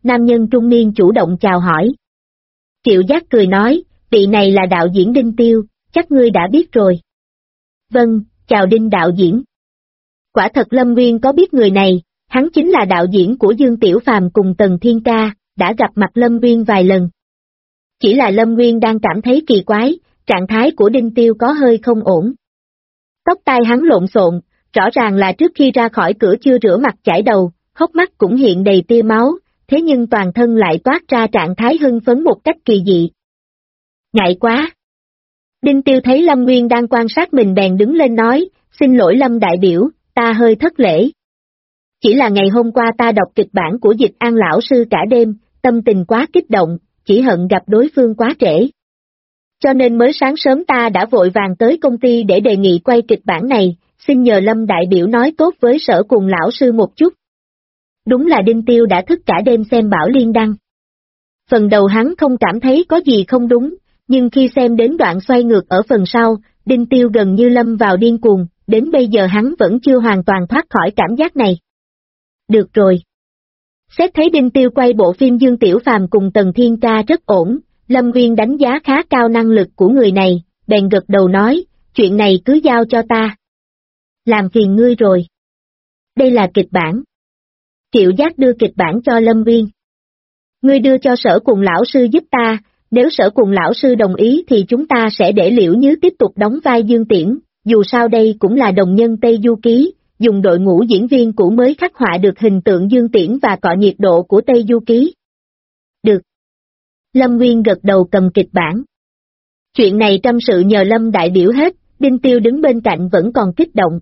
nam nhân trung niên chủ động chào hỏi. Triệu Giác cười nói, vị này là đạo diễn Đinh Tiêu, chắc ngươi đã biết rồi. Vâng, chào Đinh đạo diễn. Quả thật Lâm Nguyên có biết người này, hắn chính là đạo diễn của Dương Tiểu Phàm cùng Tần Thiên Ca, đã gặp mặt Lâm Nguyên vài lần. Chỉ là Lâm Nguyên đang cảm thấy kỳ quái, trạng thái của Đinh Tiêu có hơi không ổn. Tóc tai hắn lộn xộn, rõ ràng là trước khi ra khỏi cửa chưa rửa mặt chải đầu, hốc mắt cũng hiện đầy tia máu, thế nhưng toàn thân lại toát ra trạng thái hưng phấn một cách kỳ dị. Ngại quá! Đinh Tiêu thấy Lâm Nguyên đang quan sát mình bèn đứng lên nói, xin lỗi Lâm đại biểu, ta hơi thất lễ. Chỉ là ngày hôm qua ta đọc kịch bản của Dịch An lão sư cả đêm, tâm tình quá kích động, chỉ hận gặp đối phương quá trễ. Cho nên mới sáng sớm ta đã vội vàng tới công ty để đề nghị quay kịch bản này, xin nhờ Lâm đại biểu nói tốt với Sở cùng lão sư một chút. Đúng là Đinh Tiêu đã thức cả đêm xem Bảo Liên đăng. Phần đầu hắn không cảm thấy có gì không đúng, nhưng khi xem đến đoạn xoay ngược ở phần sau, Đinh Tiêu gần như lâm vào điên cuồng, đến bây giờ hắn vẫn chưa hoàn toàn thoát khỏi cảm giác này. Được rồi. Xét thấy Đinh Tiêu quay bộ phim Dương Tiểu Phàm cùng Tần Thiên Ca rất ổn, Lâm Nguyên đánh giá khá cao năng lực của người này, bèn gật đầu nói, chuyện này cứ giao cho ta. Làm phiền ngươi rồi. Đây là kịch bản. Triệu Giác đưa kịch bản cho Lâm Nguyên. Ngươi đưa cho Sở cùng lão sư giúp ta, nếu Sở cùng lão sư đồng ý thì chúng ta sẽ để Liễu Nhứ tiếp tục đóng vai Dương Tiễn, dù sao đây cũng là đồng nhân Tây Du Ký, dùng đội ngũ diễn viên cũ mới khắc họa được hình tượng Dương Tiễn và cọ nhiệt độ của Tây Du Ký. Được. Lâm Nguyên gật đầu cầm kịch bản. Chuyện này trăm sự nhờ Lâm đại biểu hết, Đinh Tiêu đứng bên cạnh vẫn còn kích động.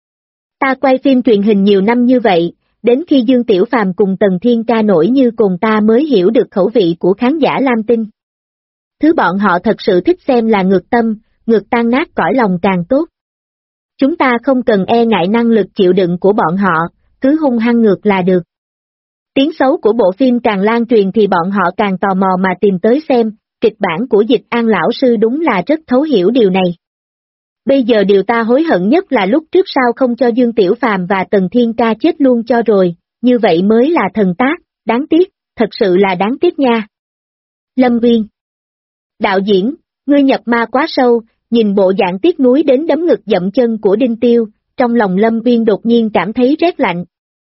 Ta quay phim truyền hình nhiều năm như vậy, đến khi Dương Tiểu Phàm cùng Tần Thiên Ca nổi như cồn ta mới hiểu được khẩu vị của khán giả Lam Tinh. Thứ bọn họ thật sự thích xem là ngược tâm, ngược tan nát cõi lòng càng tốt. Chúng ta không cần e ngại năng lực chịu đựng của bọn họ, cứ hung hăng ngược là được. Tiếng xấu của bộ phim càng lan truyền thì bọn họ càng tò mò mà tìm tới xem, kịch bản của Dịch An lão sư đúng là rất thấu hiểu điều này. Bây giờ điều ta hối hận nhất là lúc trước sao không cho Dương Tiểu Phàm và Tần Thiên Ca chết luôn cho rồi, như vậy mới là thần tác, đáng tiếc, thật sự là đáng tiếc nha. Lâm Nguyên. Đạo diễn, ngươi nhập ma quá sâu, nhìn bộ dạng tiếc nuối đến đấm ngực dậm chân của Đinh Tiêu, trong lòng Lâm Nguyên đột nhiên cảm thấy rét lạnh.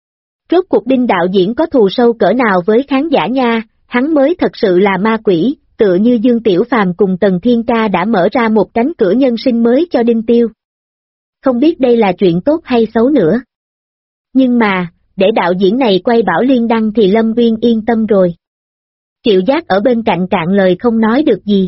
Rốt cuộc Đinh đạo diễn có thù sâu cỡ nào với khán giả nha, hắn mới thật sự là ma quỷ, tựa như Dương Tiểu Phàm cùng Tần Thiên Ca đã mở ra một cánh cửa nhân sinh mới cho Đinh Tiêu. Không biết đây là chuyện tốt hay xấu nữa. Nhưng mà, để đạo diễn này quay Bảo Liên đăng thì Lâm Nguyên yên tâm rồi. Triệu Giác ở bên cạnh cạn lời không nói được gì.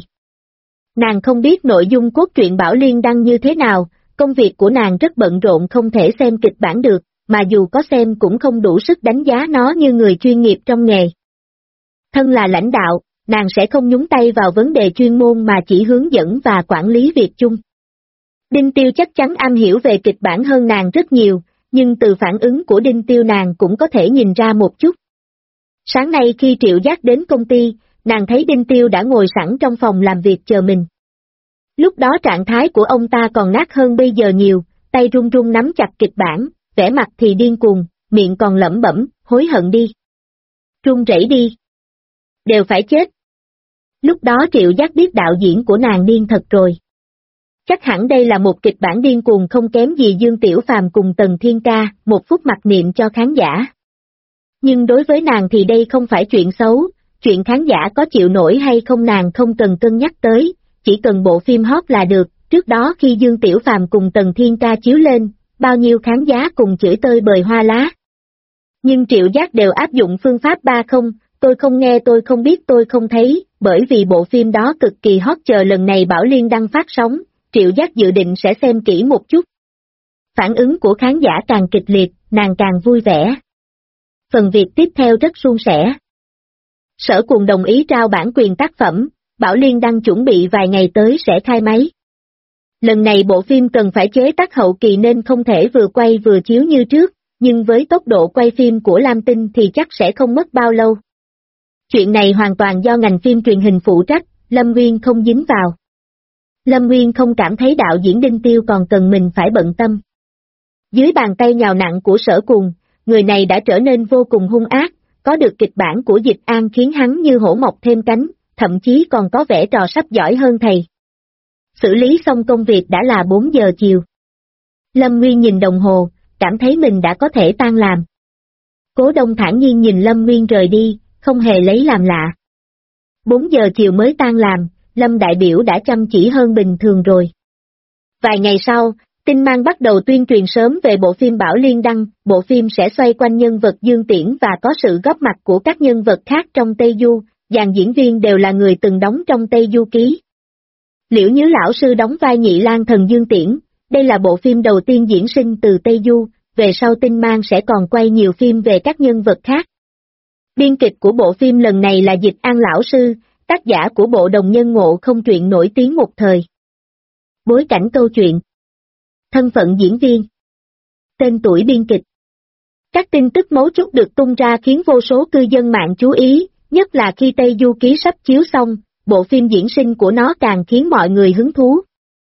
Nàng không biết nội dung cốt truyện Bảo Liên đăng như thế nào, công việc của nàng rất bận rộn không thể xem kịch bản được, mà dù có xem cũng không đủ sức đánh giá nó như người chuyên nghiệp trong nghề. Thân là lãnh đạo, nàng sẽ không nhúng tay vào vấn đề chuyên môn mà chỉ hướng dẫn và quản lý việc chung. Đinh Tiêu chắc chắn am hiểu về kịch bản hơn nàng rất nhiều, nhưng từ phản ứng của Đinh Tiêu nàng cũng có thể nhìn ra một chút. Sáng nay khi Triệu Giác đến công ty, nàng thấy Đinh Tiêu đã ngồi sẵn trong phòng làm việc chờ mình. Lúc đó trạng thái của ông ta còn nát hơn bây giờ nhiều, tay run run nắm chặt kịch bản, vẻ mặt thì điên cuồng, miệng còn lẩm bẩm, hối hận đi. Run rẩy đi. Đều phải chết. Lúc đó Triệu Giác biết đạo diễn của nàng điên thật rồi. Chắc hẳn đây là một kịch bản điên cuồng không kém gì Dương Tiểu Phàm cùng Tần Thiên Ca, một phút mặc niệm cho khán giả. Nhưng đối với nàng thì đây không phải chuyện xấu, chuyện khán giả có chịu nổi hay không nàng không cần cân nhắc tới, chỉ cần bộ phim hot là được. Trước đó khi Dương Tiểu Phàm cùng Tần Thiên Ca chiếu lên, bao nhiêu khán giả cùng chửi tơi bời hoa lá. Nhưng Triệu Giác đều áp dụng phương pháp 3-0, tôi không nghe tôi không biết tôi không thấy, bởi vì bộ phim đó cực kỳ hot chờ lần này Bảo Liên đăng phát sóng, Triệu Giác dự định sẽ xem kỹ một chút. Phản ứng của khán giả càng kịch liệt, nàng càng vui vẻ. Phần việc tiếp theo rất suôn sẻ. Sở Cuồng đồng ý trao bản quyền tác phẩm, Bảo Liên đăng chuẩn bị vài ngày tới sẽ khai máy. Lần này bộ phim cần phải chế tác hậu kỳ nên không thể vừa quay vừa chiếu như trước, nhưng với tốc độ quay phim của Lam Tinh thì chắc sẽ không mất bao lâu. Chuyện này hoàn toàn do ngành phim truyền hình phụ trách, Lâm Nguyên không dính vào. Lâm Nguyên không cảm thấy đạo diễn Đinh Tiêu còn cần mình phải bận tâm. Dưới bàn tay nhào nặng của Sở Cuồng, người này đã trở nên vô cùng hung ác, có được kịch bản của Dịch An khiến hắn như hổ mọc thêm cánh, thậm chí còn có vẻ trò sắp giỏi hơn thầy. Xử lý xong công việc đã là 4 giờ chiều. Lâm Nguyên nhìn đồng hồ, cảm thấy mình đã có thể tan làm. Cố Đông thản nhiên nhìn Lâm Nguyên rời đi, không hề lấy làm lạ. 4 giờ chiều mới tan làm, Lâm đại biểu đã chăm chỉ hơn bình thường rồi. Vài ngày sau, Tinh Mang bắt đầu tuyên truyền sớm về bộ phim Bảo Liên đăng, bộ phim sẽ xoay quanh nhân vật Dương Tiễn và có sự góp mặt của các nhân vật khác trong Tây Du, dàn diễn viên đều là người từng đóng trong Tây Du Ký. Liễu Nhứ lão sư đóng vai Nhị Lang Thần Dương Tiễn, đây là bộ phim đầu tiên diễn sinh từ Tây Du, về sau Tinh Mang sẽ còn quay nhiều phim về các nhân vật khác. Biên kịch của bộ phim lần này là Dịch An lão sư, tác giả của bộ đồng nhân Ngộ Không truyện nổi tiếng một thời. Bối cảnh câu chuyện, thân phận diễn viên, tên tuổi biên kịch. Các tin tức mấu chốt được tung ra khiến vô số cư dân mạng chú ý, nhất là khi Tây Du Ký sắp chiếu xong, bộ phim diễn sinh của nó càng khiến mọi người hứng thú.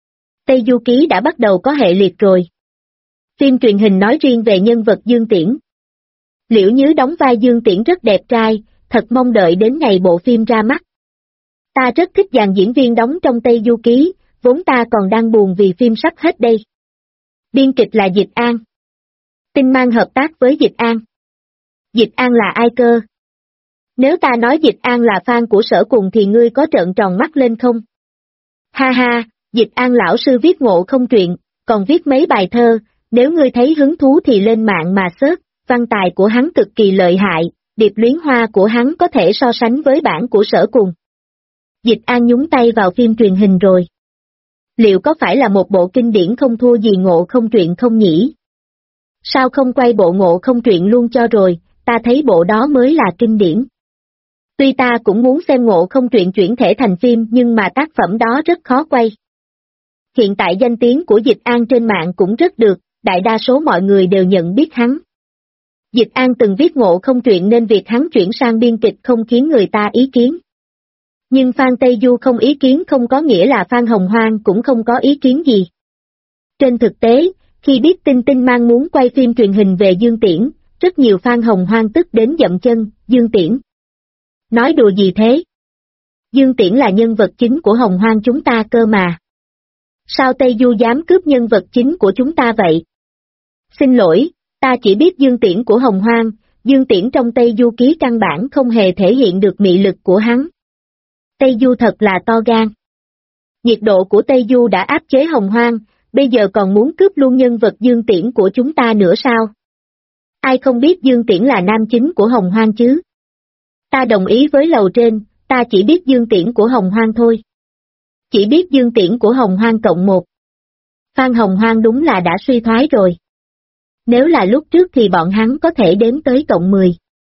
Tây Du Ký đã bắt đầu có hệ liệt rồi. Phim truyền hình nói riêng về nhân vật Dương Tiễn. Liễu Nhứ đóng vai Dương Tiễn rất đẹp trai, thật mong đợi đến ngày bộ phim ra mắt. Ta rất thích dàn diễn viên đóng trong Tây Du Ký, vốn ta còn đang buồn vì phim sắp hết đây. Biên kịch là Dịch An. Tinh Mang hợp tác với Dịch An. Dịch An là ai cơ? Nếu ta nói Dịch An là fan của Sở Cùng thì ngươi có trợn tròn mắt lên không? Ha ha, Dịch An lão sư viết Ngộ Không truyện, còn viết mấy bài thơ, nếu ngươi thấy hứng thú thì lên mạng mà search, văn tài của hắn cực kỳ lợi hại, điệp luyến hoa của hắn có thể so sánh với bản của Sở Cùng. Dịch An nhúng tay vào phim truyền hình rồi. Liệu có phải là một bộ kinh điển không thua gì Ngộ Không truyện không nhỉ? Sao không quay bộ Ngộ Không truyện luôn cho rồi, ta thấy bộ đó mới là kinh điển. Tuy ta cũng muốn xem Ngộ Không truyện chuyển thể thành phim nhưng mà tác phẩm đó rất khó quay. Hiện tại danh tiếng của Dịch An trên mạng cũng rất được, đại đa số mọi người đều nhận biết hắn. Dịch An từng viết Ngộ Không truyện nên việc hắn chuyển sang biên kịch không khiến người ta ý kiến. Nhưng fan Tây Du không ý kiến không có nghĩa là fan Hồng Hoang cũng không có ý kiến gì. Trên thực tế, khi biết tin Tinh Mang muốn quay phim truyền hình về Dương Tiễn, rất nhiều fan Hồng Hoang tức đến dậm chân, Dương Tiễn. Nói đùa gì thế? Dương Tiễn là nhân vật chính của Hồng Hoang chúng ta cơ mà. Sao Tây Du dám cướp nhân vật chính của chúng ta vậy? Xin lỗi, ta chỉ biết Dương Tiễn của Hồng Hoang, Dương Tiễn trong Tây Du Ký căn bản không hề thể hiện được mị lực của hắn. Tây Du thật là to gan. Nhiệt độ của Tây Du đã áp chế Hồng Hoang, bây giờ còn muốn cướp luôn nhân vật Dương Tiễn của chúng ta nữa sao? Ai không biết Dương Tiễn là nam chính của Hồng Hoang chứ? Ta đồng ý với lầu trên, ta chỉ biết Dương Tiễn của Hồng Hoang thôi. Chỉ biết Dương Tiễn của Hồng Hoang cộng 1. Fan Hồng Hoang đúng là đã suy thoái rồi. Nếu là lúc trước thì bọn hắn có thể đếm tới cộng 10.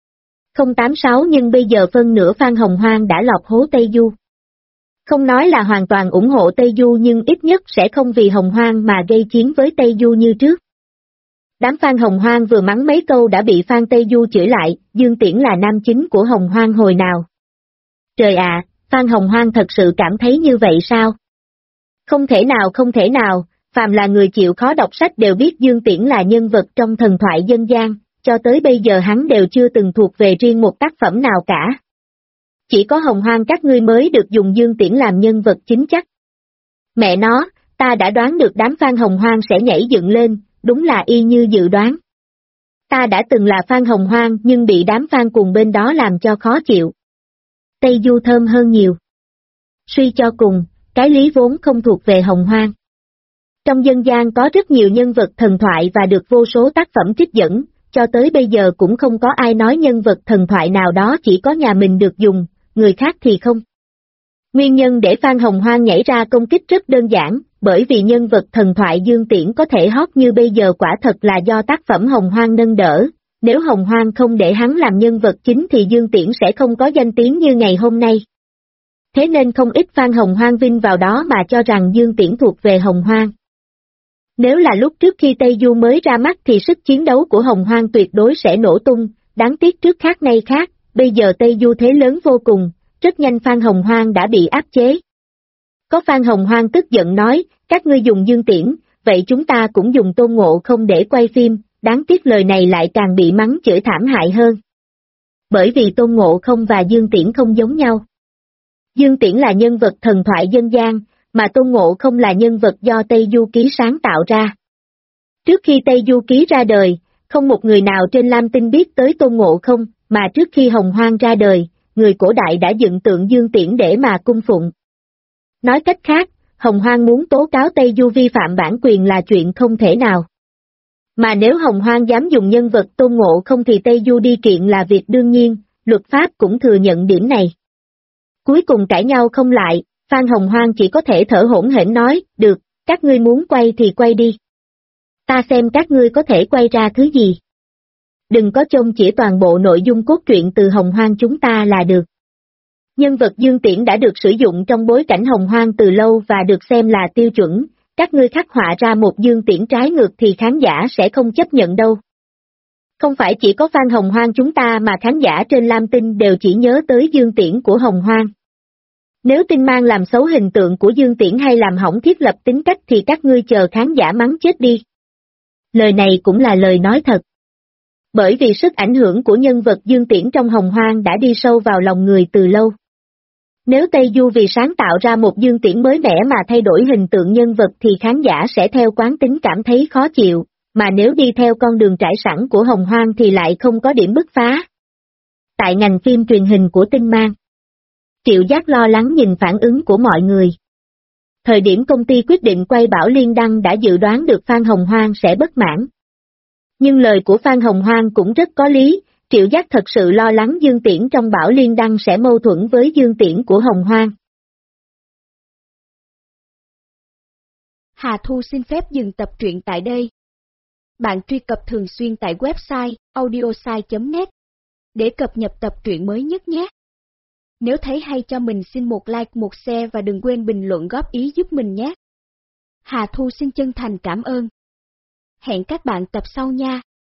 086 nhưng bây giờ phân nửa fan Hồng Hoang đã lọt hố Tây Du. Không nói là hoàn toàn ủng hộ Tây Du nhưng ít nhất sẽ không vì Hồng Hoang mà gây chiến với Tây Du như trước. Đám fan Hồng Hoang vừa mắng mấy câu đã bị fan Tây Du chửi lại, Dương Tiễn là nam chính của Hồng Hoang hồi nào. Trời ạ, fan Hồng Hoang thật sự cảm thấy như vậy sao? Không thể nào, phàm là người chịu khó đọc sách đều biết Dương Tiễn là nhân vật trong thần thoại dân gian, cho tới bây giờ hắn đều chưa từng thuộc về riêng một tác phẩm nào cả. Chỉ có Hồng Hoang các ngươi mới được dùng Dương Tiễn làm nhân vật chính chắc. Mẹ nó, ta đã đoán được đám fan Hồng Hoang sẽ nhảy dựng lên, đúng là y như dự đoán. Ta đã từng là fan Hồng Hoang nhưng bị đám fan cùng bên đó làm cho khó chịu. Tây Du thơm hơn nhiều. Suy cho cùng, cái lý vốn không thuộc về Hồng Hoang. Trong dân gian có rất nhiều nhân vật thần thoại và được vô số tác phẩm trích dẫn, cho tới bây giờ cũng không có ai nói nhân vật thần thoại nào đó chỉ có nhà mình được dùng, người khác thì không. Nguyên nhân để fan Hồng Hoang nhảy ra công kích rất đơn giản, bởi vì nhân vật thần thoại Dương Tiễn có thể hot như bây giờ quả thật là do tác phẩm Hồng Hoang nâng đỡ, nếu Hồng Hoang không để hắn làm nhân vật chính thì Dương Tiễn sẽ không có danh tiếng như ngày hôm nay. Thế nên không ít fan Hồng Hoang vinh vào đó mà cho rằng Dương Tiễn thuộc về Hồng Hoang. Nếu là lúc trước khi Tây Du mới ra mắt thì sức chiến đấu của Hồng Hoang tuyệt đối sẽ nổ tung, đáng tiếc trước khác nay khác, bây giờ Tây Du thế lớn vô cùng, rất nhanh fan Hồng Hoang đã bị áp chế. Có fan Hồng Hoang tức giận nói, các ngươi dùng Dương Tiễn, vậy chúng ta cũng dùng Tôn Ngộ Không để quay phim, đáng tiếc lời này lại càng bị mắng chửi thảm hại hơn. bởi vì Tôn Ngộ Không và Dương Tiễn không giống nhau. Dương Tiễn là nhân vật thần thoại dân gian, mà Tôn Ngộ Không là nhân vật do Tây Du Ký sáng tạo ra. Trước khi Tây Du Ký ra đời, không một người nào trên Lam Tinh biết tới Tôn Ngộ Không, mà trước khi Hồng Hoang ra đời, người cổ đại đã dựng tượng Dương Tiễn để mà cung phụng. Nói cách khác, Hồng Hoang muốn tố cáo Tây Du vi phạm bản quyền là chuyện không thể nào. Mà nếu Hồng Hoang dám dùng nhân vật Tôn Ngộ Không thì Tây Du đi kiện là việc đương nhiên, luật pháp cũng thừa nhận điểm này. Cuối cùng cãi nhau không lại, Phan Hồng Hoang chỉ có thể thở hổn hển nói, được, các ngươi muốn quay thì quay đi. Ta xem các ngươi có thể quay ra thứ gì. Đừng có trông chỉ toàn bộ nội dung cốt truyện từ Hồng Hoang chúng ta là được. Nhân vật Dương Tiễn đã được sử dụng trong bối cảnh Hồng Hoang từ lâu và được xem là tiêu chuẩn, các ngươi khắc họa ra một Dương Tiễn trái ngược thì khán giả sẽ không chấp nhận đâu. Không phải chỉ có fan Hồng Hoang chúng ta mà khán giả trên Lam Tinh đều chỉ nhớ tới Dương Tiễn của Hồng Hoang. Nếu Tinh Mang làm xấu hình tượng của Dương Tiễn hay làm hỏng thiết lập tính cách thì các ngươi chờ khán giả mắng chết đi. Lời này cũng là lời nói thật. Bởi vì sức ảnh hưởng của nhân vật Dương Tiễn trong Hồng Hoang đã đi sâu vào lòng người từ lâu. Nếu Tây Du vì sáng tạo ra một Dương Tiễn mới mẻ mà thay đổi hình tượng nhân vật thì khán giả sẽ theo quán tính cảm thấy khó chịu, mà nếu đi theo con đường trải sẵn của Hồng Hoang thì lại không có điểm bứt phá. Tại ngành phim truyền hình của Tinh Mang, Triệu Giác lo lắng nhìn phản ứng của mọi người. Thời điểm công ty quyết định quay Bảo Liên Đăng đã dự đoán được Phan Hồng Hoang sẽ bất mãn. Nhưng lời của Phan Hồng Hoang cũng rất có lý, Triệu Giác thật sự lo lắng Dương Tiễn trong Bảo Liên Đăng sẽ mâu thuẫn với Dương Tiễn của Hồng Hoang. Hà Thu xin phép dừng tập truyện tại đây. Bạn truy cập thường xuyên tại website audiosai.net để cập nhật tập truyện mới nhất nhé. Nếu thấy hay cho mình xin một like, một share và đừng quên bình luận góp ý giúp mình nhé. Hà Thu xin chân thành cảm ơn. Hẹn các bạn tập sau nha.